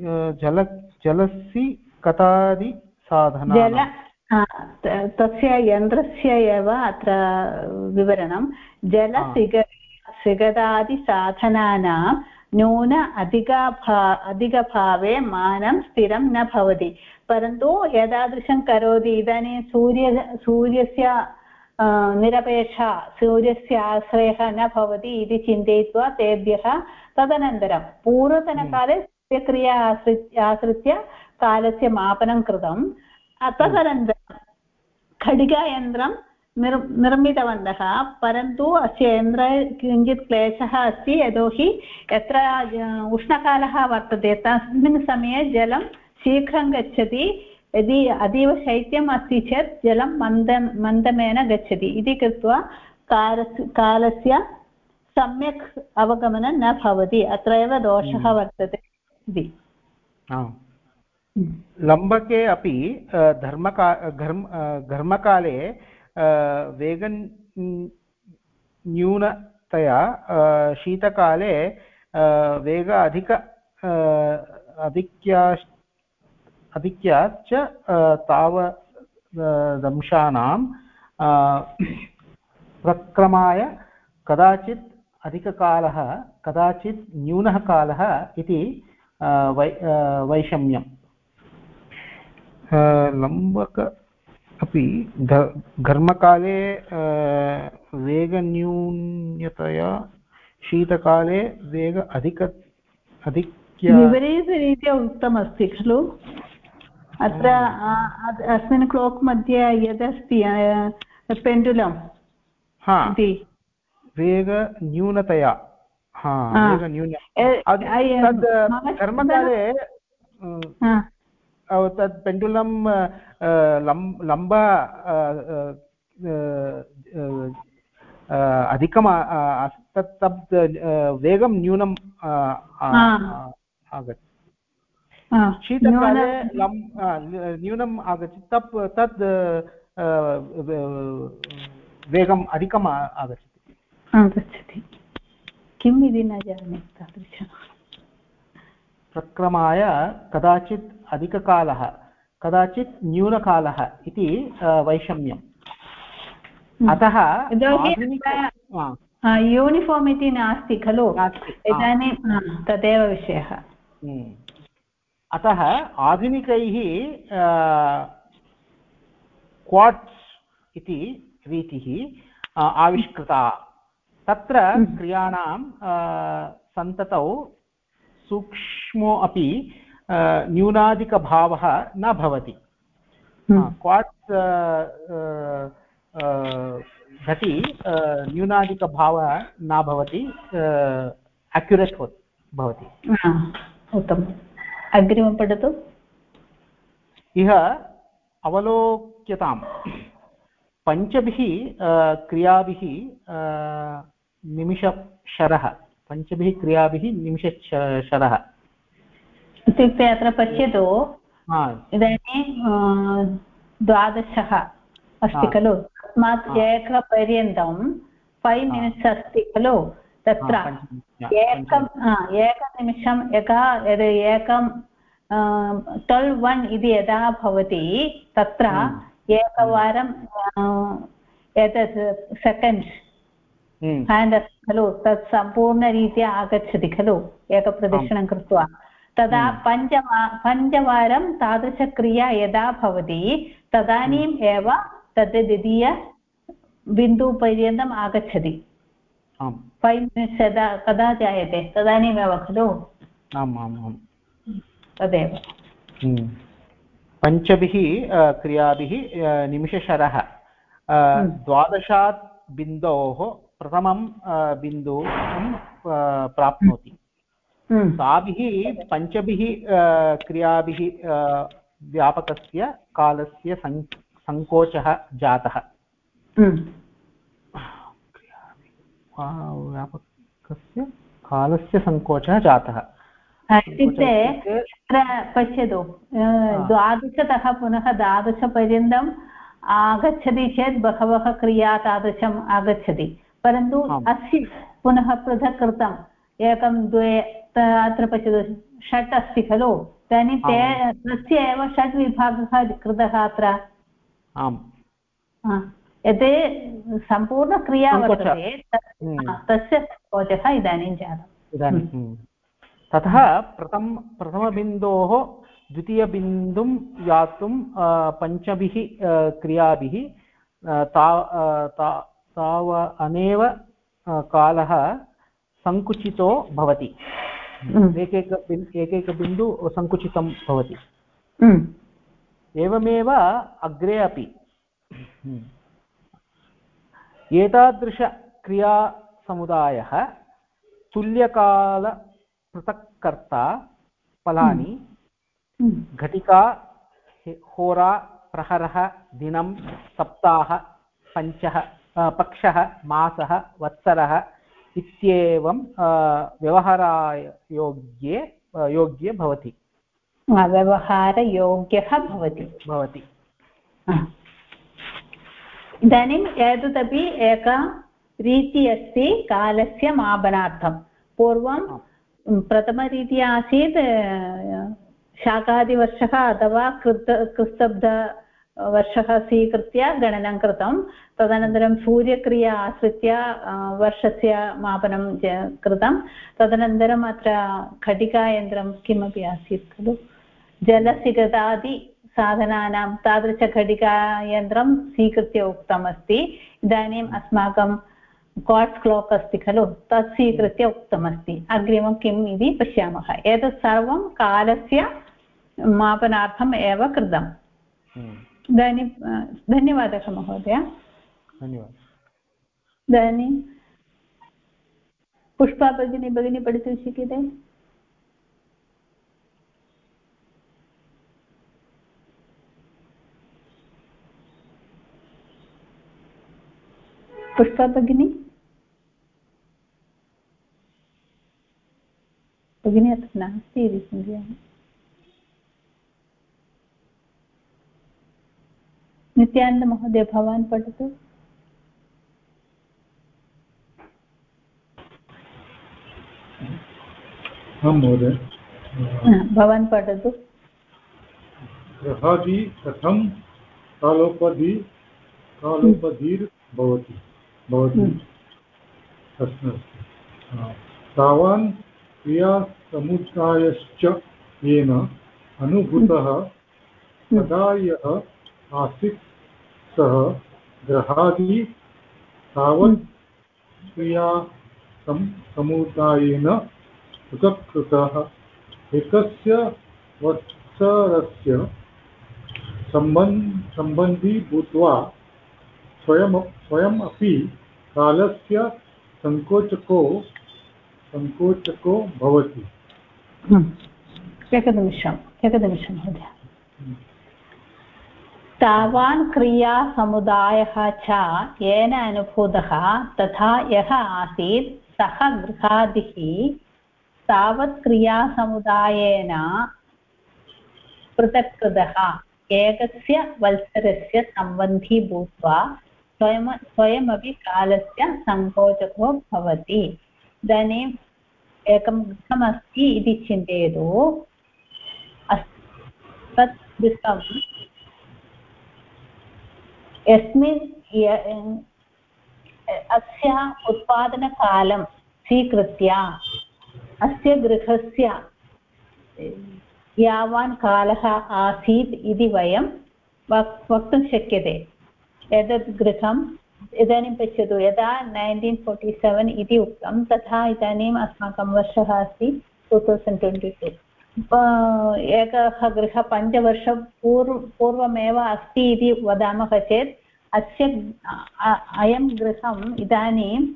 जलसिकतादि साधनानां तस्य यन्त्रस्य एव अत्र विवरणं। जलसिकतादिसाधनानां अधिकभावे मानं स्थिरं न भवति। परन्तु एतादृशं करोति इदानीं सूर्यस्य निरपेक्षा सूर्यस्य आश्रयः न भवति इति चिन्तयित्वा तेभ्यः तदनन्तरं पूर्वतनकाले सूर्यक्रिया आश्रित्य कालस्य मापनं कृतं। तदनन्तरं घटिकायन्त्रं निर्मितवन्तः। परन्तु अस्य यन्त्रे किञ्चित् क्लेशः अस्ति, यतोहि यत्र उष्णकालः वर्तते तस्मिन् समये जलं शीघ्रं गच्छति। यदि अतीव शैत्यम् अस्ति चेत् जलं मन्दमेन गच्छति इति कृत्वा कालस्य सम्यक् अवगमनं न भवति। अत्र एव दोषः वर्तते इति। लम्बके अपि घर्मकाले वेगन्यूनतया, शीतकाले वेग अधिक्याश्च तावदंशानां प्रक्रमाय कदाचित् अधिककालः कदाचित् न्यूनः कालः इति वैषम्यम्। लम्बक अपि घर्मकाले वेगन्यूनतया, शीतकाले वेग विपरीतरीत्या उक्तमस्ति खलु। अत्र अस्मिन् क्लोक् मध्ये यदस्ति पेण्डुलं वेगन्यूनतया घर्मकाले तत् पेण्डुलं लम्ब अधिकम् तत् वेगं न्यूनम् आगच्छति। शीतकाले न्यूनम् आगच्छति। तत् वेगम् अधिकम् आगच्छति किम् इति न जाने तादृशं प्रक्रमाय कदाचित् अधिककालः कदाचित् न्यूनकालः इति वैषम्यम् अतः यूनिफार्म् इति नास्ति खलु इदानीं तदेव विषयः अतः आधुनिकैः क्वाड्स् इति रीतिः आविष्कृता तत्र क्रियाणां सन्ततौ सूक्ष्मो अपि न्यूनाधिकभावः न भवति क्वाड्स् घटी न्यूनाधिकभावः न भवति एक्युरेट् भवति उत्तमम् अग्रिमं पठतु इह अवलोक्यताम् पञ्चभिः क्रियाभिः निमिषशरः पञ्चभिः क्रियाभिः निमिषशरः इत्युक्ते अत्र पश्यतु इदानीं 12 अस्ति खलु तस्मात् एकपर्यन्तं 5 मिनिट्स् अस्ति खलु तत्र एकनिमिषम् एकं 12 इति यदा भवति तत्र एकवारं एतत् सेकेण्ड्स् हेण्ड् अस्ति खलु तत् सम्पूर्णरीत्या आगच्छति खलु एकप्रदक्षिणं कृत्वा तदा पञ्चवारं तादृशक्रिया यदा भवति तदानीम् एव तद् द्वितीयबिन्दुपर्यन्तम् आगच्छति 5 मिनिट्स् यदा कदा जायते तदानीमेव खलु तदेव पञ्चभिः क्रियाभिः निमिषशरः 12 बिन्दोः प्रथमं बिन्दुं प्राप्नोति ताभिः पञ्चभिः क्रियाभिः व्यापकस्य कालस्य सङ्कोचः जातः व्यापकस्य कालस्य सङ्कोचः जातः इत्युक्ते अत्र पश्यतु 12तः पुनः 12पर्यन्तम् आगच्छति चेत् बहवः क्रिया तादृशम् आगच्छति परन्तु अस्य पुनः पृथक् कृतम् 1 2 अत्र पश्यतु 6 अस्ति खलु इदानीं तस्य एव 6 विभागः कृतः अत्र यत् सम्पूर्णक्रिया वर्तते तस्य सङ्कोचः इदानीं जातम् ततः प्रथमबिन्दोः द्वितीयबिन्दुं यातुं पञ्चभिः क्रियाभिः तावनेव कालः सङ्कुचितो भवति एकैकबिन्दु सङ्कुचितं भवति एवमेव अग्रे अपि एतादृशक्रियासमुदायः तुल्यकालपृथक्कर्ता फलानि घटिका होरा प्रहरः दिनं सप्ताह पक्षः मासः वत्सरः इत्येवं व्यवहारयोग्ये भवति व्यवहारयोग्यः भवति इदानीम् एतदपि एका रीतिः अस्ति कालस्य मापनार्थं पूर्वं प्रथमरीत्या आसीत् शाकादिवर्षः अथवा क्रिस्तब्दवर्षः स्वीकृत्य गणनं कृतं तदनन्तरं सूर्यक्रिया आश्रित्य वर्षस्य मापनं कृतं तदनन्तरम् अत्र घटिकायन्त्रं किमपि आसीत् खलु जलसिगतादि साधनानां तादृशघटिकायन्त्रं स्वीकृत्य उक्तमस्ति इदानीम् अस्माकं क्वार्ट्स् क्लाक् अस्ति खलु तत् स्वीकृत्य उक्तमस्ति अग्रिमं किम् इति पश्यामः एतत् सर्वं कालस्य मापनार्थम् एव कृतम् इदानीं धन्यवादः महोदय धन्यवादः इदानीं पुष्पा भगिनी पठितुं शक्यते पुष्पा भगिनी अत्र नास्ति इति चिन्तयामि नित्यानन्दमहोदय भवान् पठतु। महोदय भवान् पठतु। गृहादि कथं कालोपधिर्भवति प्रश्नः। तावान् क्रियासमुच्चयश्च येन अनुभूतः तदा यः आसीत् सः गृहादि तावत् क्रियासमुदायेन पृथक्कृतः एकस्य वत्सरस्य सम्बन्धी भूत्वा स्वयमपि कालस्य संकोचको भवति। एकनिमिषं महोदय। तावान् क्रियासमुदायः च येन अनुभूतः तथा यः आसीत् सः गृहादिः तावत् क्रियासमुदायेन पृथक्कृतः एकस्य वत्सरस्य सम्बन्धी भूत्वा स्वयमपि कालस्य सङ्कोचको भवति। इदानीम् एकं गृहमस्ति इति चिन्तयतु। तत् गृहं यस्मिन् अस्य उत्पादनकालं स्वीकृत्य अस्य गृहस्य यावान् कालः आसीत् इति वयं वक्तुं शक्यते। एतत् गृहम् इदानीं पश्यतु, यदा 1947 इति उक्तं तथा इदानीम् अस्माकं वर्षः अस्ति 2022। एकः गृहः 5 वर्षं पूर्वमेव अस्ति इति वदामः चेत् अयं गृहम् इदानीम्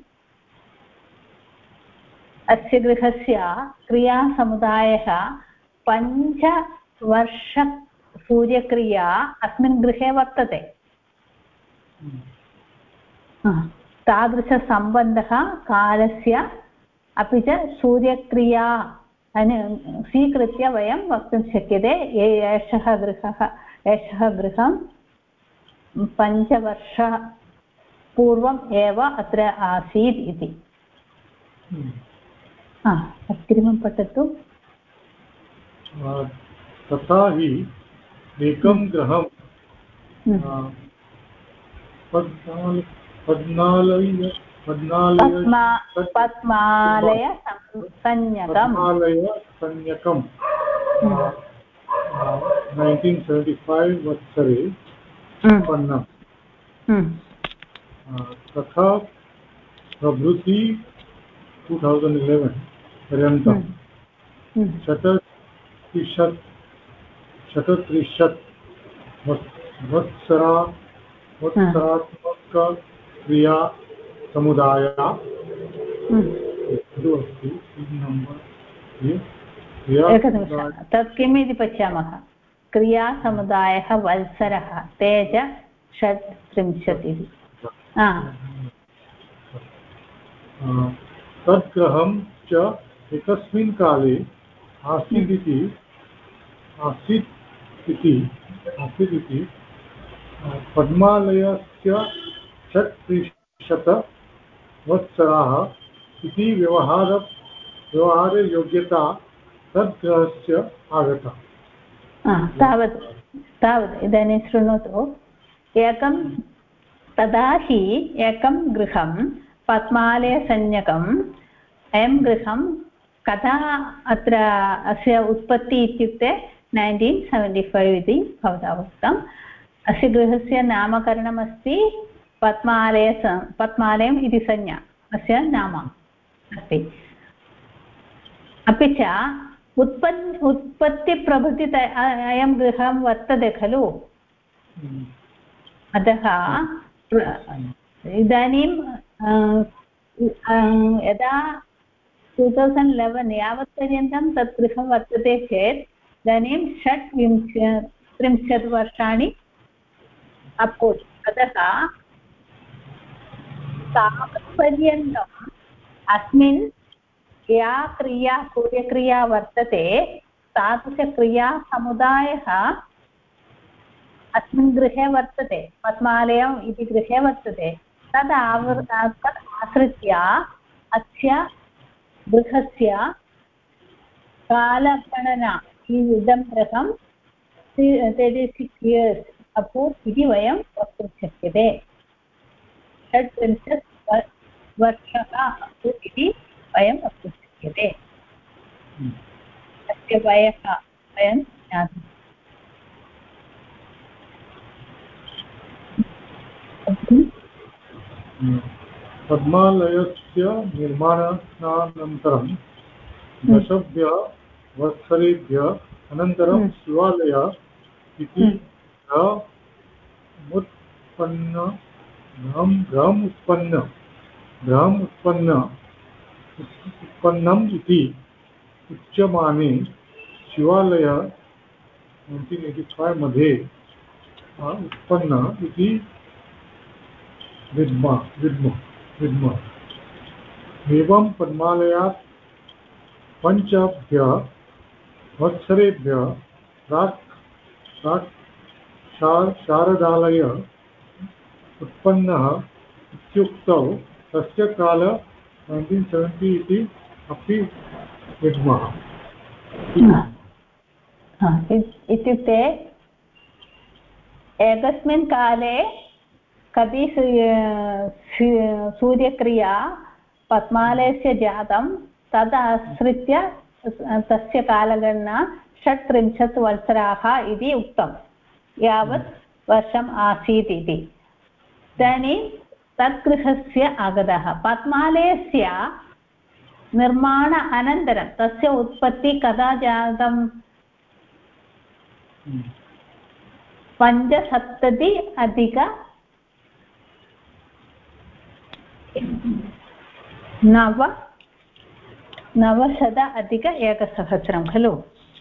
अस्य गृहस्य क्रियासमुदायः 5 वर्ष सूर्यक्रिया अस्मिन् गृहे वर्तते। तादृशसम्बन्धः कालस्य अपि च सूर्यक्रिया स्वीकृत्य वयं वक्तुं शक्यते एषः गृहं 5 वर्ष पूर्वम् एव अत्र आसीत् इति। अग्रिमं पठतु। तथा हि एकं गृहं पद्मालय संज्ञकं 1975 वत्सरे उत्पन्नं। तथा प्रभृति 2011 पर्यन्तं 37 वत्सरात्मक क्रिया समुदायः एकनिमिषं, तत् किम् इति पश्यामः। क्रियासमुदायः वत्सरः तेज 36 इति। तद्गृहं च एकस्मिन् काले आसीत् इति पद्मालयस्य 36 वत्सराः इति व्यवहारयोग्यता तद्गृहस्य आगता। तावत् इदानीं शृणोतु। तदा हि एकं गृहं पद्मालयसंज्ञकम्। अयं गृहं कदा अत्र अस्य उत्पत्तिः इत्युक्ते 1975 इति भवता उक्तम्। अस्य गृहस्य नामकरणमस्ति पद्मालयम् इति संज्ञा अस्य नाम अस्ति। अपि च उत्पत्तिप्रभृति अयं गृहं वर्तते खलु। अतः इदानीं यदा 2011 यावत्पर्यन्तं तत् गृहं वर्तते चेत् इदानीं 36 वर्षाणि अभूत्। अतः तावत्पर्यन्तम् अस्मिन् या क्रिया सूर्यक्रिया वर्तते तादृशक्रियासमुदायः अस्मिन् गृहे वर्तते पद्मालयम् इति गृहे वर्तते तद् आश्रित्य अस्य गृहस्य कालगणना इदं गृहं 36 years अभूत् इति वयं वक्तुं शक्यते 36 वर्षः अभूत् इति वयं वक्तुं शक्यते अस्य वयः वयं ज्ञातुं पद्मालयस्य निर्माणानन्तरं दशभ्यः वत्सरेभ्यः अनन्तरं शिवालयः इति उत्पन्नम् इति उच्यमाने शिवालयः 1985 मध्ये उत्पन्न इति विद्मः एवं पद्मालयात् पञ्चभ्यः वत्सरेभ्यः प्राक् शारदालयः उत्पन्नः इत्युक्तौ तस्य कालः 1970 इति अपि विद्मः इत्युक्ते एकस्मिन् काले कति सूर्यक्रिया पद्मालयस्य जातं तदाश्रित्य तस्य कालगणना 36 वत्सराः इति उक्तं यावत् वर्षम् आसीत् इति इदानीं तद्गृहस्य आगतः पद्मालयस्य निर्माण अनन्तरं तस्य उत्पत्ति कदा जातं 570 अधिक 900 अधिक 1,000 खलु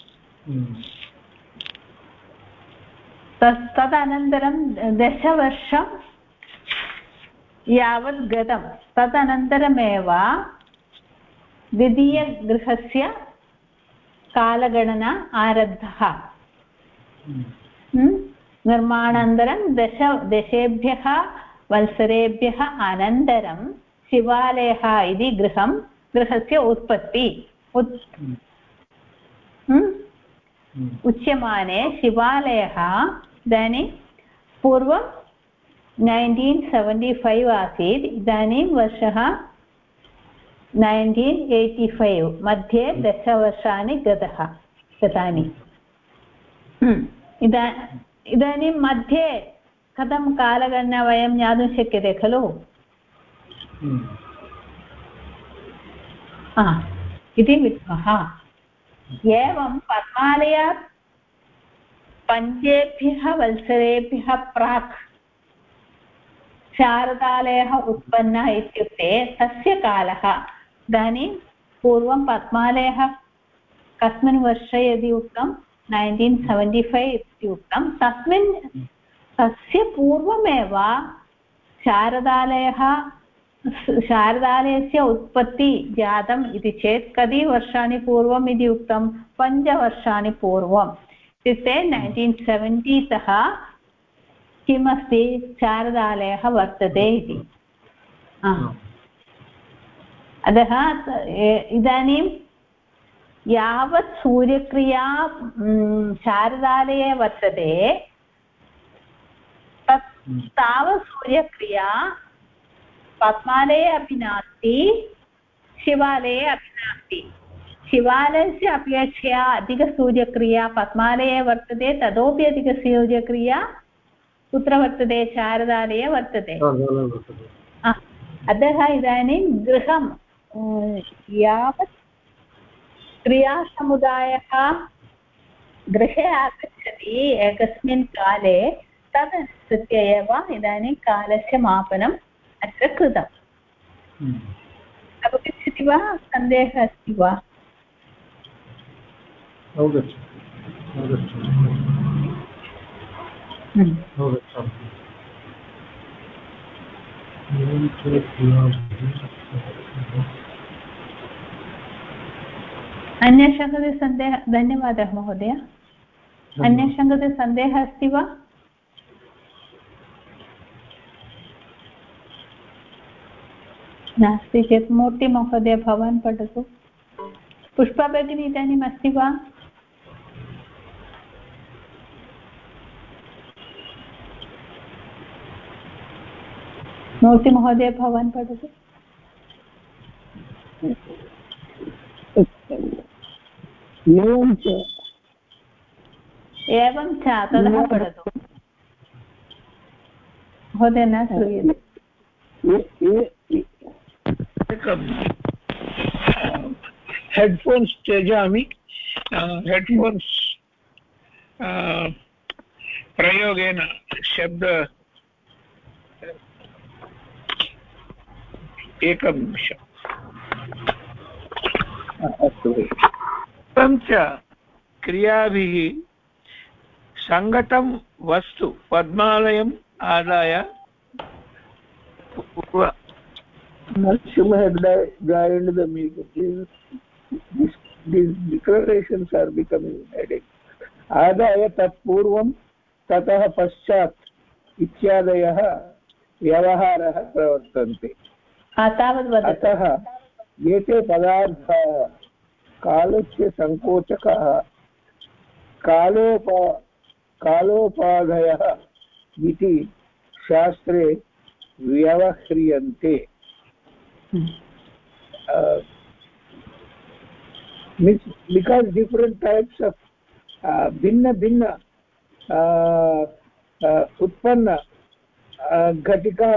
तदनन्तरं 10 वर्षं यावत् गतं तदनन्तरमेव द्वितीयगृहस्य कालगणना आरब्धः निर्माणानन्तरं दशेभ्यः वत्सरेभ्यः अनन्तरं शिवालयः इति गृहस्य उत्पत्ति उच्यमाने शिवालयः इदानीं पूर्वं 1975 आसीत् इदानीं वर्षः 1985 मध्ये 10 वर्षाणि गतानि इदानीं मध्ये कथं कालगणना वयं ज्ञातुं शक्यते खलु इति विद्मः एवं पद्मालयात् 5 वत्सरेभ्यः प्राक् शारदालयः उत्पन्नः इत्युक्ते तस्य कालः इदानीं पूर्वं पद्मालयः कस्मिन् वर्षे यदि उक्तं 1975 इति उक्तं तस्य पूर्वमेव शारदालयस्य उत्पत्ति जातम् इति चेत् कति वर्षाणि पूर्वम् इति उक्तं 5 वर्षाणि पूर्वम् इत्युक्ते 1970 तः किमस्ति शारदालयः वर्तते इति अतः इदानीं यावत् सूर्यक्रिया शारदालये वर्तते तावत् सूर्यक्रिया पद्मालये अपि नास्ति शिवालये अपि नास्ति शिवालयस्य अपेक्षया अधिकसूर्यक्रिया पद्मालये वर्तते ततोपि अधिकसूर्यक्रिया कुत्र वर्तते शारदालये वर्तते अतः इदानीं गृहं यावत् क्रियासमुदायः गृहे आगच्छति एकस्मिन् काले तदनुसृत्य एव इदानीं कालस्य मापनम् अत्र कृतम् अवगच्छति वा सन्देहः अस्ति वा अन्येषां कृते सन्देहः धन्यवादः महोदय अन्येषां कृते सन्देहः अस्ति वा नास्ति चेत् मूर्तिमहोदय भवान् पठतु। पुष्पा भगिनी इदानीम् अस्ति वा? मूर्तिमहोदय भवान् पठतु। एवं च ततः पठतु। महोदय न श्रूयते। हेड्फोन्स् त्यजामि। हेड्फोन्स् प्रयोगेन शब्द एकं निमिषम्। अस्तु। च क्रियाभिः सङ्गतं वस्तु पद्मालयम् आदाय these declarations are becoming headache. आदाय तत्पूर्वं ततः पश्चात् इत्यादयः व्यवहारः प्रवर्तन्ते। अतः एते पदार्थाः कालस्य सङ्कोचकः कालोपाधयः इति शास्त्रे व्यवह्रियन्ते। Because different types of भिन्न उत्पन्न घटिका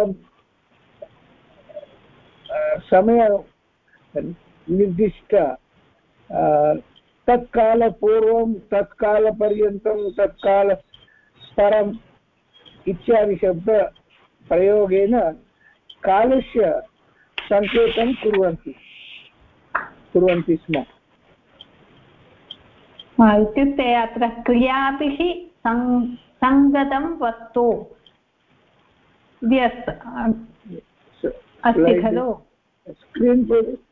समय निर्दिष्ट तत्कालपूर्वं तत्कालपर्यन्तं तत्कालपरम् इत्यादि शब्द प्रयोगेन कालस्य संकेतं कुर्वन्ति स्म। इत्युक्ते अत्र क्रियाभिः सङ्गतं वस्तु इति अस्ति खलु। स्क्रीन्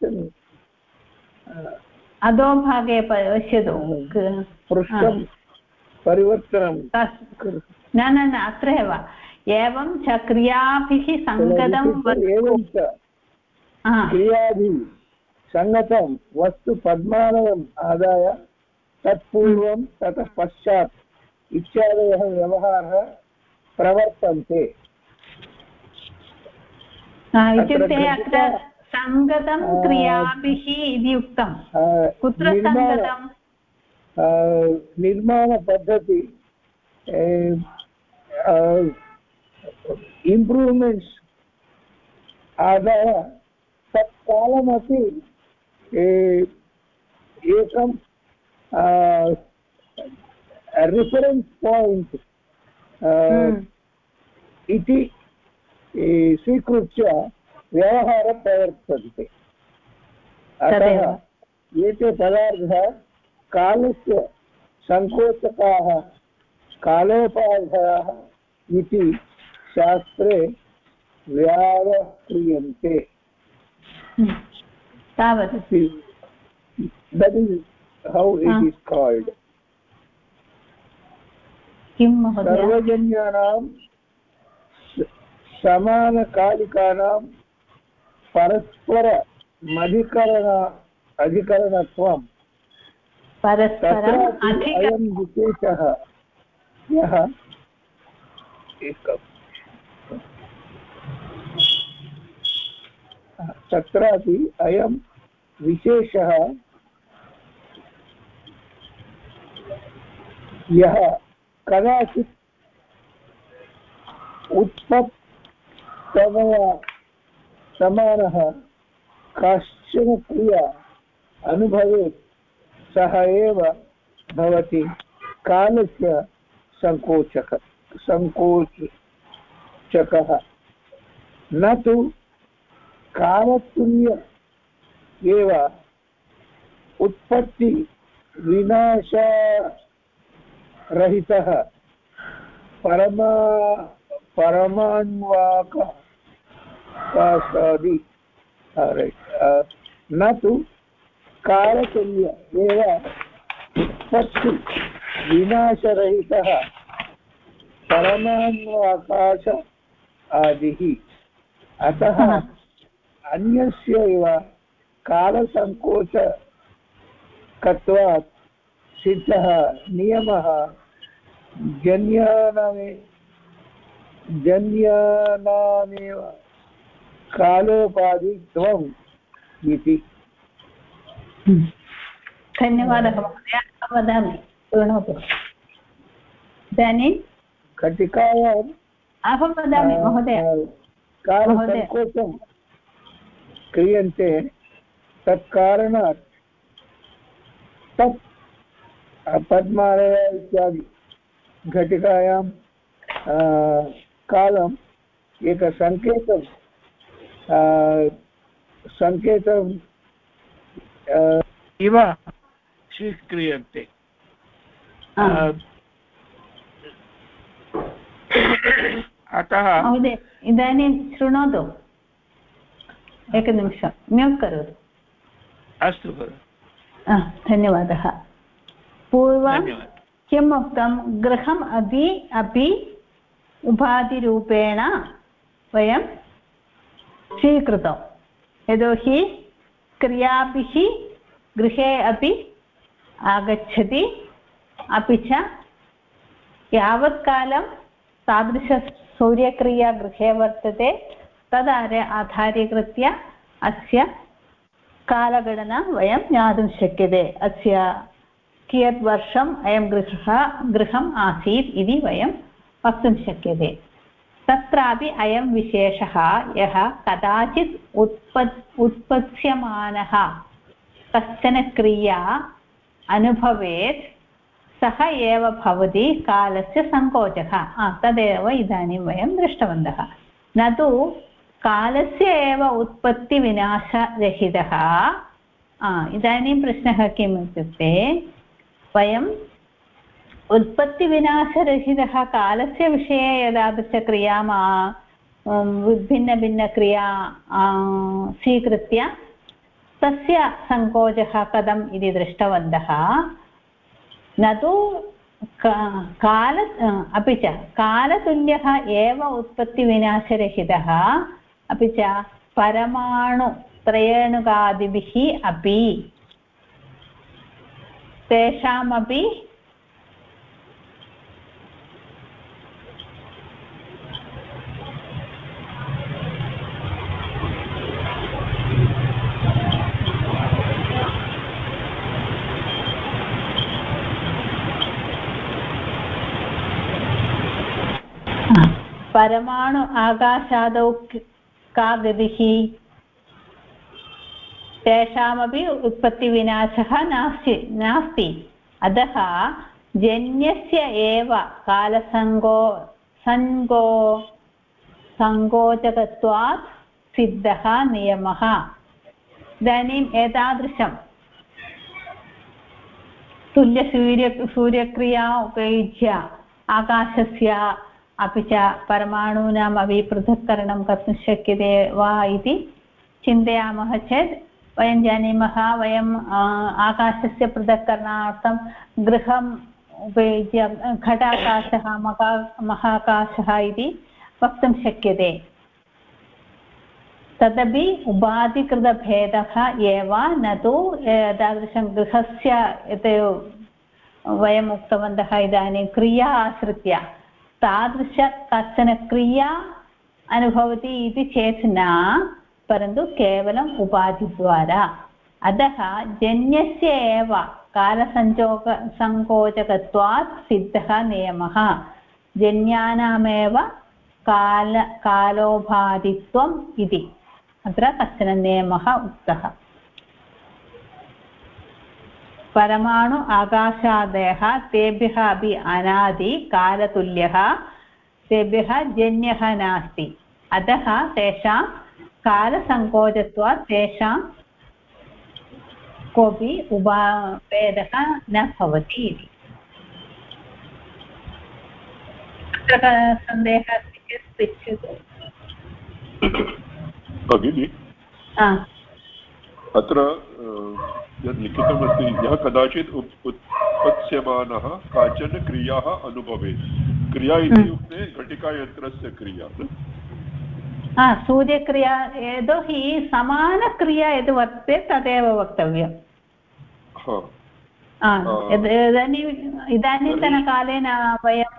अधोभागे पश्यतु। पृष्ठं परिवर्तनं न अत्र एव। एवं च क्रियाभिः सङ्गतं एवं च क्रियाभिः सङ्गतं वस्तु पद्मालयम् आदाय तत्पूर्वं ततः पश्चात् इत्यादयः व्यवहारः प्रवर्तन्ते। इत्युक्ते अत्र सङ्गतं क्रियाभिः इति उक्तं। कुत्र सङ्गतं? निर्माणपद्धति इम्प्रूव्मेण्ट्स् आदाय तत्कालमपि एकं रेफरेन्स् पायिण्ट् इति स्वीकृत्य व्यवहारः प्रवर्तन्ते। अतः एते पदार्थाः कालस्य सङ्कोचकाः कालोपाधयाः इति शास्त्रे व्यवह्रियन्ते। तावत् that is how it is called. किं महोदय? सर्वजन्यानां समानकालिकानां अधिकरणत्वं अयं विशेषः यः तत्रापि अयं विशेषः यः कदाचित् समानः काश्चन क्रिया अनुभवेत् सः एव भवति कालस्य संकोचकः। न तु कालतुल्य एव उत्पत्ति विनाशरहितः परमान्वाकाशादि न तु कालतुल्य एव उत्पत्ति विनाशरहितः परमान्वाकाश आदिः। अतः अन्यस्य इव कालसङ्कोचकत्वात् सिद्धः नियमः जन्यानामेव कालोपाधित्वम् इति। धन्यवादः महोदय। वदामि, शृणोतु। इदानीं घटिकायाम् अहं वदामि महोदय। कालसङ्कोचं क्रियन्ते, तत्कारणात् तत् पद्मालय इत्यादि घटिकायां कालम् एकसङ्केतं इव स्वीक्रियन्ते। अतः महोदय इदानीं शृणोतु, एकनिमिषं म्यूट् करोतु। अस्तु खलु, धन्यवादः। पूर्वं किम् उक्तं, गृहम् अपि उपाधिरूपेण वयं स्वीकृतं, यतोहि क्रियाभिः गृहे अपि आगच्छति, अपि च यावत्कालं तादृशसूर्यक्रिया गृहे वर्तते आधारीकृत्य अस्य कालगणना वयं ज्ञातुं शक्यते। अस्य कियत् वर्षम् अयं गृहम् आसीत् इति वयं वक्तुं शक्यते। तत्रापि अयं विशेषः, यः कदाचित् उत्पत्स्यमानः कश्चन क्रिया अनुभवेत्, सः एव भवति कालस्य सङ्कोचः। तदेव इदानीं वयं दृष्टवन्तः। न तु कालस्य एव उत्पत्तिविनाशरहितः। इदानीं प्रश्नः किम् इत्युक्ते, वयम् उत्पत्तिविनाशरहितः कालस्य विषये एतादृशक्रियां भिन्नभिन्नक्रिया स्वीकृत्य तस्य सङ्कोचः कथम् इति दृष्टवन्तः। न तु अपि च कालतुल्यः एव उत्पत्तिविनाशरहितः, अपि च परमाणुत्रयणुकादिभिः अपि तेषामपि परमाणु आकाशादौ का गतिः, तेषामपि उत्पत्तिविनाशः नास्ति। अतः जन्यस्य एव कालसङ्कोचकत्वात् सिद्धः नियमः। इदानीम् एतादृशं सूर्यक्रिया उपयुज्य आकाशस्य अपि च परमाणूनामपि पृथक्करणं कर्तुं शक्यते वा इति चिन्तयामः चेत् वयं जानीमः, वयम् आकाशस्य पृथक्करणार्थं गृहम् उपयुज्य घटाकाशः महाकाशः इति वक्तुं शक्यते। तदपि उपाधिकृतभेदः एव, न तु एतादृशं गृहस्य यत् वयम् उक्तवन्तः इदानीं क्रिया आश्रित्य तादृश कश्चन क्रिया अनुभवति इति चेत् न, परन्तु केवलम् उपाधिद्वारा। अतः जन्यस्य एव कालसङ्कोचकत्वात् सिद्धः नियमः। जन्यानामेव कालोपाधित्वम् इति अत्र कश्चन नियमः उक्तः। परमाणु आकाशादयः तेभ्यः अपि अनादि कालतुल्यः, तेभ्यः जन्यः नास्ति। अतः तेषां कालसङ्कोचत्वात् तेषां कोऽपि भेदः न भवति इति। अत्र सन्देहः अस्ति चेत् पृच्छतु भगिनि। अत्र यद् लिखितमस्ति, यः कदाचित् उत्पत्स्यमानः काचन क्रियाः अनुभवेत्। क्रिया इत्युक्ते घटिकायन्त्रस्य क्रिया। सूर्यक्रिया यतोहि समानक्रिया यद् वर्तते तदेव वक्तव्यम् इदानीन्तनकाले वयं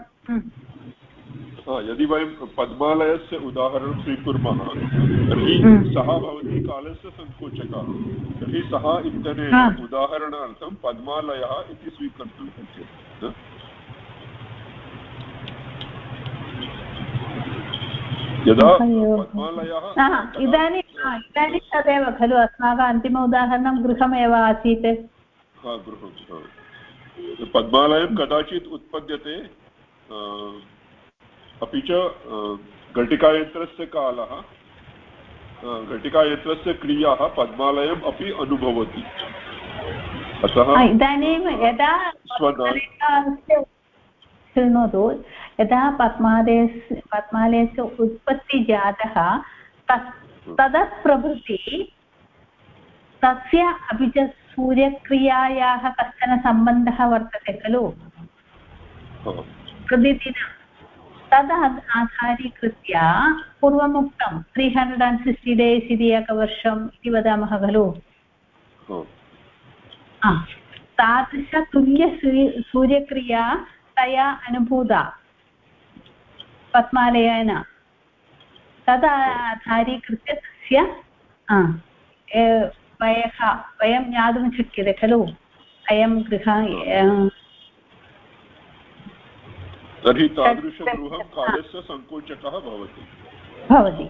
यदि वयं पद्मालयस्य उदाहरणं स्वीकुर्मः तर्हि सः भवति कालस्य सङ्कोचकः तर्हि सः इत्यनेन उदाहरणार्थं पद्मालयः इति स्वीकर्तुं शक्यते यदा पद्मालयः इदानीं तदेव खलु अस्माकम् अन्तिम उदाहरणं गृहमेव आसीत् गृहं पद्मालयं कदाचित् उत्पद्यते अपि च घटिकायन्त्रस्य कालः घटिकायन्त्रस्य क्रियाः पद्मालयम् अपि अनुभवति अतः इदानीं यदा शृणोतु यदा पद्मालयस्य उत्पत्ति जातः ततः प्रभृति तस्य अपि च सूर्यक्रियायाः कश्चन सम्बन्धः वर्तते खलु प्रतिदिनं तद् आधारीकृत्य पूर्वमुक्तं 360 days इति एकवर्षम् इति वदामः खलु तादृशतुल्यसूर्यक्रिया तया अनुभूता पद्मालयेन तदाधारीकृत्य तस्य वयं ज्ञातुं शक्यते खलु अयं गृहं तर्हि तादृशगृहं कालस्य सङ्कोचकः भवति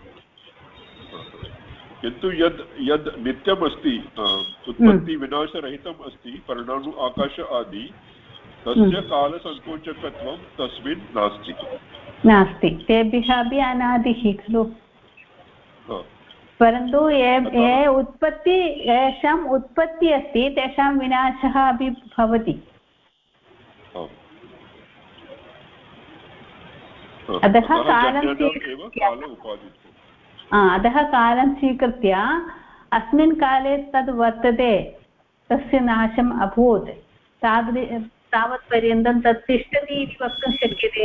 किन्तु यद् नित्यमस्ति उत्पत्तिविनाशरहितम् अस्ति पर्णाणु आकाश आदि तस्य कालसङ्कोचकत्वं तस्मिन् नास्ति तेभ्यः अपि अनादिः खलु परन्तु येषाम् उत्पत्ति अस्ति तेषां विनाशः अपि भवति अतः कालं स्वीकृत्य अस्मिन् काले तद् वर्तते तस्य नाशम् अभूत् तावत्पर्यन्तं तत् तिष्ठति इति वक्तुं शक्यते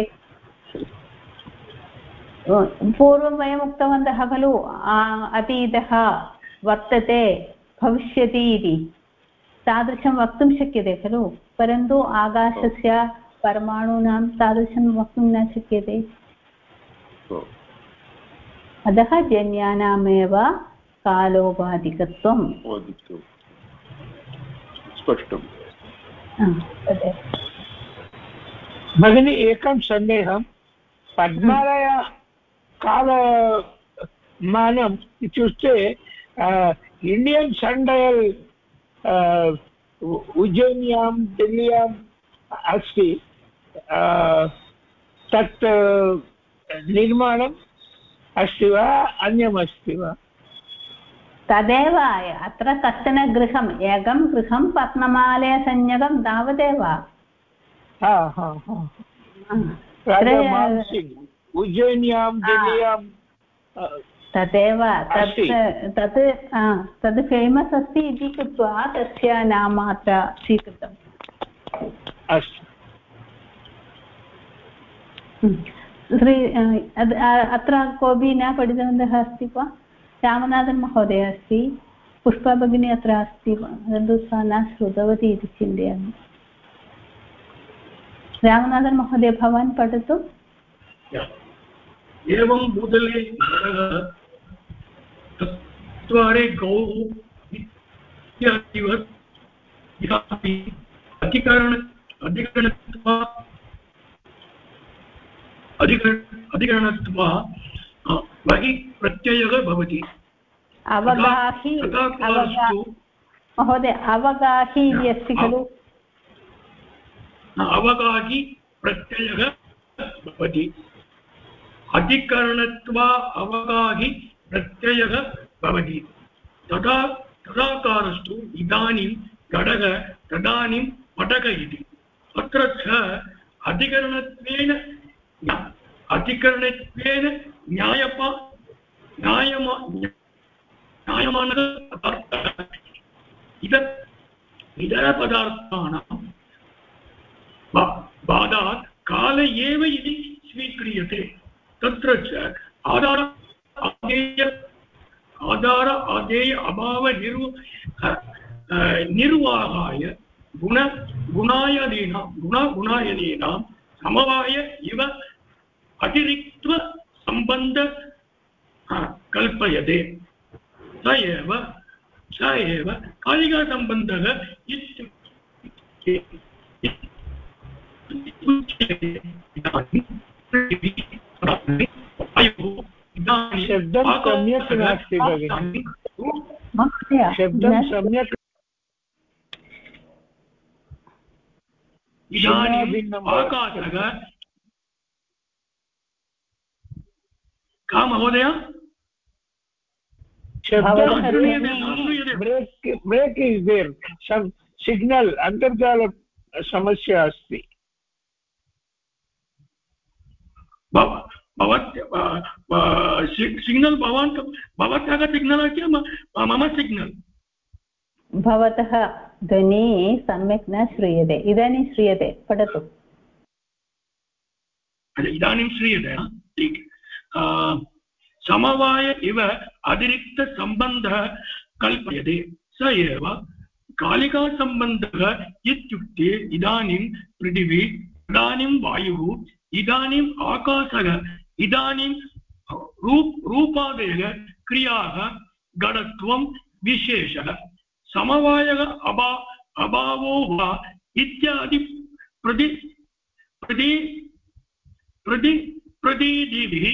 पूर्वं वयम् उक्तवन्तः खलु अतीतः वर्तते भविष्यति इति तादृशं वक्तुं शक्यते खलु परन्तु आकाशस्य परमाणूनां तादृशं वक्तुं न शक्यते अतः जन्यानामेव कालोपाधिकत्वं स्पष्टं भगिनी एकं सन्देहं पद्मालय कालमानम् इत्युक्ते इण्डियन् सन् डयल् उज्जयिन्यां दिल्ल्याम् अस्ति तत् निर्माणम् अस्ति वा अन्यमस्ति वा तदेव अत्र कश्चन गृहम् एकं गृहं पद्ममालयसंज्ञकं तावदेव उज्जयिन्यां दिल्ल्यां तदेव तद् फेमस् अस्ति इति कृत्वा तस्य नाम अत्र स्वीकृतम् अस्तु अत्र कोऽपि न पठितवन्तः अस्ति वा रामनाथन् महोदय अस्ति पुष्पा भगिनी अत्र अस्ति परन्तु सा न श्रुतवती इति चिन्तयामि रामनाथन् महोदय भवान् पठतु एवं भूतले चत्वारे गौः इत्यादिवत् अधिकरणत्वा बहिः प्रत्ययः भवति महोदय अवगाही इति अस्ति खलु अवगाही प्रत्ययः भवति अधिकरणत्वा अवगाही प्रत्ययः भवति तदाकारस्तु इदानीं घटः तदानीं पटक इति अत्र च अधिकरणत्वेन न्यायमानः इतरपदार्थानां बाधात् काल एव इति स्वीक्रियते तत्र च आधार आदेय अभाव निर्वाहाय गुणायनीनां समवाय इव अतिरिक्त संबंध कल्पयते स एव कालिकासम्बन्धः शब्दं सम्यक् नास्ति भगिनि शब्दं सम्यक् इदानीम् आकाशः का महोदय ब्रेक् इस् देर् सिग्नल् अन्तर्जाल समस्या अस्ति सिग्नल् भवतः सिग्नल् अस्ति मम सिग्नल् भवतः ध्वनिः सम्यक् न श्रूयते इदानीं श्रूयते पठतु इदानीं श्रूयते समवाय इव अतिरिक्तसम्बन्धः कल्पयते स एव कालिकासम्बन्धः इत्युक्ते इदानीं पृथिवी इदानीं वायुः इदानीम् आकाशः इदानीं रूपादयः क्रियाः घटत्वं विशेषः समवायः अभावो वा इत्यादि प्रतीदिभिः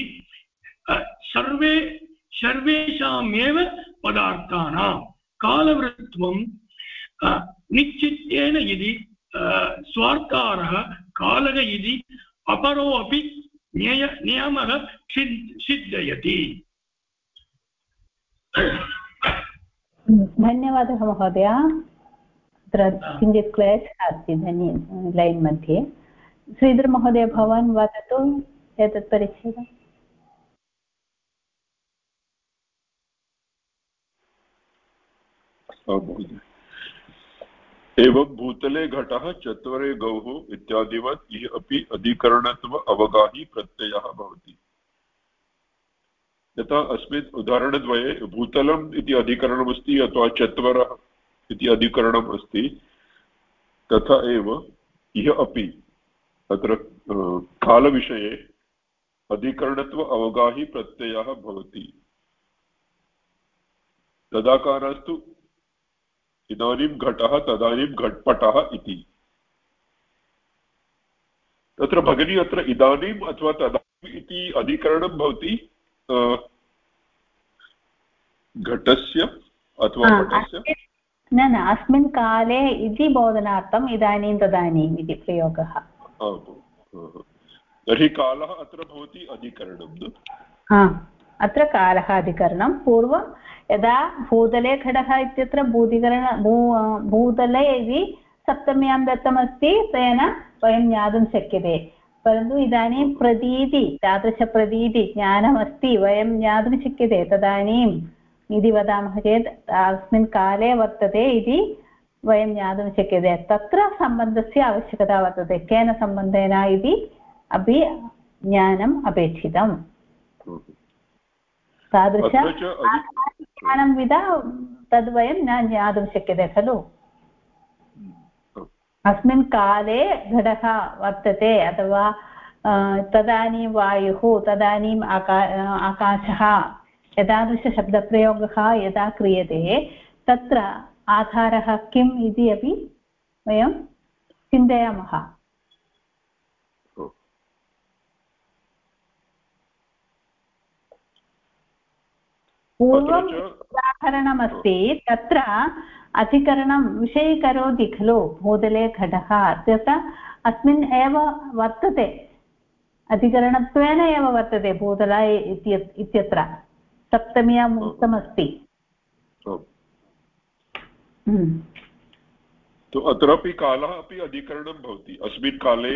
सर्वेषामेव पदार्थानां कालवृत्वं निश्चितेन यदि स्वार्थकारः कालः यदि अपरोऽपि नियमः सिद्धयति। धन्यवादः महोदय। अत्र किञ्चित् क्लेशः अस्ति लैन् मध्ये। श्रीधर महोदय भवान् वदतु एतत् परिच्छेदम्। एवं भूतले घटः चत्वरे गौः इत्यादिवत् इह अपि अधिकरणत्व अवगाही प्रत्ययः भवति। यथा अस्मिन् उदाहरणद्वये भूतलम् इति अधिकरणमस्ति अथवा चत्वरः इति अधिकरणम् अस्ति, तथा एव इह अपि अत्र कालविषये अधिकरणत्व अवगाही प्रत्ययः भवति। तदाकारास्तु इदानीं घटः तदानीं घटपटः इति। तत्र भगिनी अत्र इदानीम् अथवा तदानीम् इति अधिकरणं भवति घटस्य अथवा पटस्य? न अस्मिन् काले इति बोधनार्थम् इदानीं तदानीम् इति प्रयोगः। तर्हि कालः अत्र भवति अधिकरणं। अत्र कालः अधिकरणं। पूर्वं यदा भूतले घटः इत्यत्र भूतले इति सप्तम्यां दत्तमस्ति, तेन वयं ज्ञातुं शक्यते। परन्तु इदानीं प्रतीति तादृशप्रतीति ज्ञानमस्ति, वयं ज्ञातुं शक्यते तदानीम् इति वदामः चेत् अस्मिन् काले वर्तते इति वयं ज्ञातुं शक्यते। तत्र सम्बन्धस्य आवश्यकता वर्तते। केन सम्बन्धेन इति अपि ज्ञानम् अपेक्षितम्। तादृश ज्ञानं विना तद्वयं न ज्ञातुं शक्यते खलु। अस्मिन् काले घटः वर्तते अथवा तदानीं वायुः तदानीम् आकाशः एतादृशशब्दप्रयोगः यदा क्रियते तत्र आधारः किम् इति अपि वयं चिन्तयामः। पूर्वम् उदाहरणमस्ति, तत्र अधिकरणं विषयीकरोति खलु भूतले घटः, तत्र अस्मिन् एव वर्तते, अधिकरणत्वेन एव वर्तते भूतला इत्यत्र सप्तम्याम् उक्तमस्ति। अत्रापि कालः अपि अधिकरणं भवति अस्मिन् काले।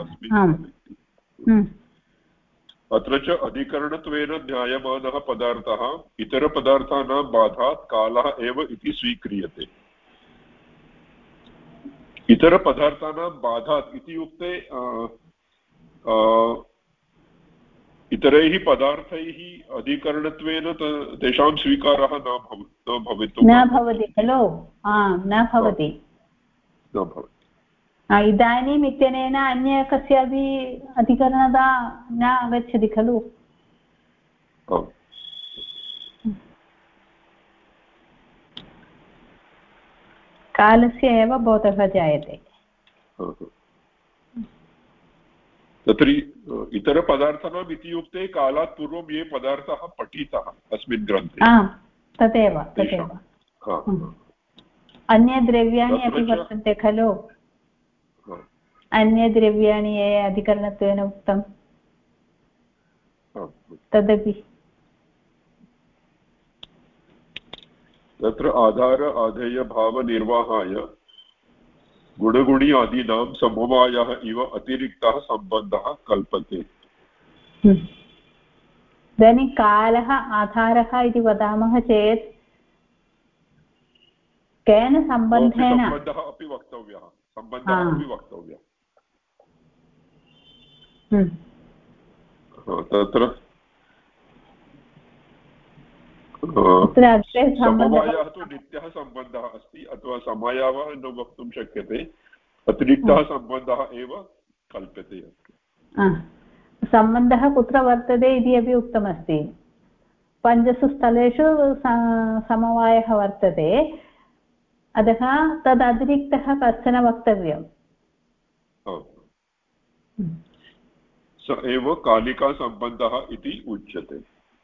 अत्र च अधिकरणत्वेन ज्ञायमानः पदार्थः इतरपदार्थानां बाधात् कालः एव इति स्वीक्रियते। इतरपदार्थानां बाधात् इत्युक्ते इतरैः पदार्थैः अधिकरणत्वेन तेषां स्वीकारः न भवितुं न भवति खलु न भवति इदानीम् इत्यनेन अन्य कस्यापि अधिकरणता न आगच्छति खलु कालस्य एव बोधः जायते तत्र इतरपदार्थानाम् इत्युक्ते कालात् पूर्वं ये पदार्थाः पठिताः अस्मिन् ग्रन्थे तदेव अन्ये द्रव्याणि अपि वर्तन्ते खलु अन्ये द्रव्याणि ये अधिकरणत्वेन उक्तं तदपि तत्र आधार आधेयभावनिर्वाहाय गुणगुणी आदीनां समवायः इव अतिरिक्तः सम्बन्धः कल्पते इदानीं कालः आधारः इति वदामः चेत् केन सम्बन्धेन सम्बन्धः अपि वक्तव्यः तत्र समवायः तु नित्यः सम्बन्धः अस्ति अथवा समयावः न वक्तुं शक्यते अतिरिक्तः सम्बन्धः एव कल्प्यते सम्बन्धः कुत्र वर्तते इति अपि उक्तमस्ति 5 स्थलेषु समवायः वर्तते अतः तदतिरिक्तः कश्चन वक्तव्यम् स एव कालिकासम्बन्धः इति उच्यते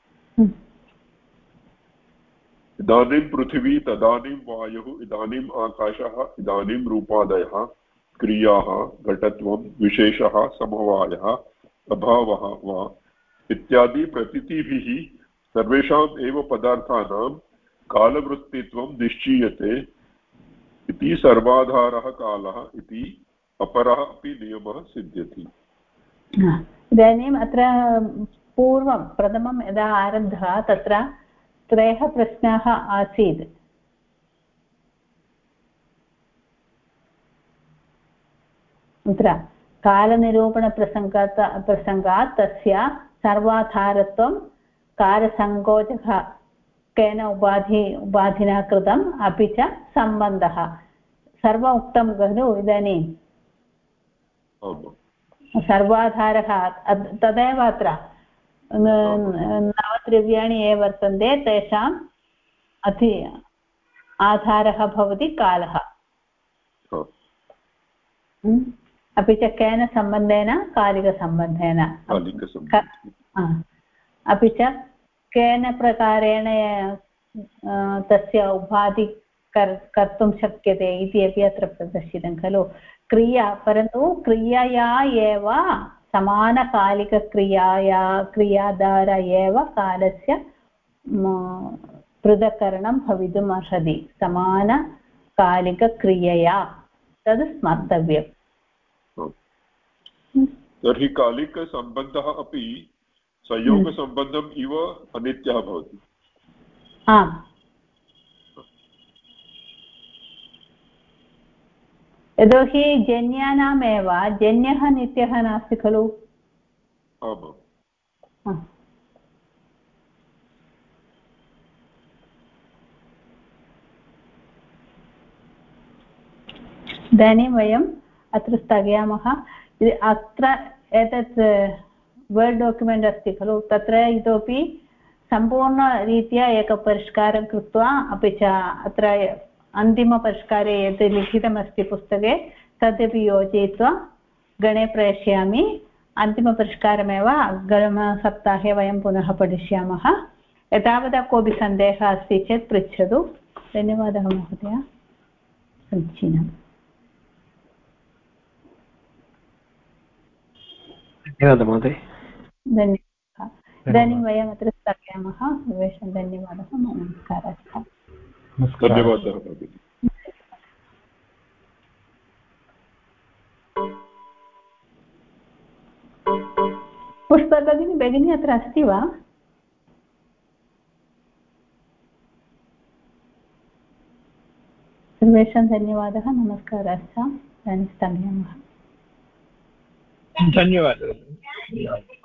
इदानीं पृथिवी तदानीं वायुः इदानीम् आकाशः इदानीं रूपादयः क्रियाः घटत्वं विशेषः समवायः अभावः वा इत्यादि प्रतीतिभिः सर्वेषाम् एव पदार्थानां कालवृत्तित्वं निश्चीयते इति सर्वाधारः कालः इति अपरः अपि नियमः सिद्ध्यति इदानीम् अत्र पूर्वं प्रथमं यदा आरब्धः तत्र 3 प्रश्नाः आसीत् अत्र कालनिरूपणप्रसङ्गात् तस्य सर्वाधारत्वं कारसङ्कोचः केन उपाधिना कृतम् अपि च सम्बन्धः सर्वम् उक्तं खलु इदानीं सर्वाधारः तदेव अत्र 9 द्रव्याणि ये वर्तन्ते तेषाम् आधारः भवति कालः अपि च केन सम्बन्धेन कालिकसम्बन्धेन अपि च केन प्रकारेण तस्य उपाधि कर्तुं शक्यते इति अपि अत्र प्रदर्शितं खलु क्रिया परन्तु क्रियया एव क्रियाद्वारा एव कालस्य पृथक्करणं भवितुम् अर्हति समानकालिकक्रियया तद् स्मर्तव्यम् तर्हि कालिकसम्बन्धः अपि संयोगसम्बन्धम् इव अनित्यः भवति यतोहि जन्यानामेव जन्यः नित्यः नास्ति खलु इदानीं वयम् अत्र स्थगयामः अत्र एतत् वर्ड् डाक्युमेण्ट् अस्ति खलु तत्र इतोपि सम्पूर्णरीत्या एकपरिष्कारं कृत्वा अपि च अत्र अन्तिमपरिष्कारे यत् लिखितमस्ति पुस्तके तदपि योजयित्वा गणे प्रेषयामि अन्तिमपरिष्कारमेव अग्रिमसप्ताहे वयं पुनः पठिष्यामः एतावता कोऽपि सन्देहः अस्ति चेत् पृच्छतु धन्यवादः महोदय समीचीनम् धन्यवादः महोदय धन्यवादः इदानीं वयम् अत्र स्थगयामः सर्वेषां धन्यवादः नमस्कारः धन्यवादः भगिनी पुष्पा भगिनी अत्र अस्ति वा सर्वेषां धन्यवादः नमस्कारः इदानीं स्थगयामः धन्यवादः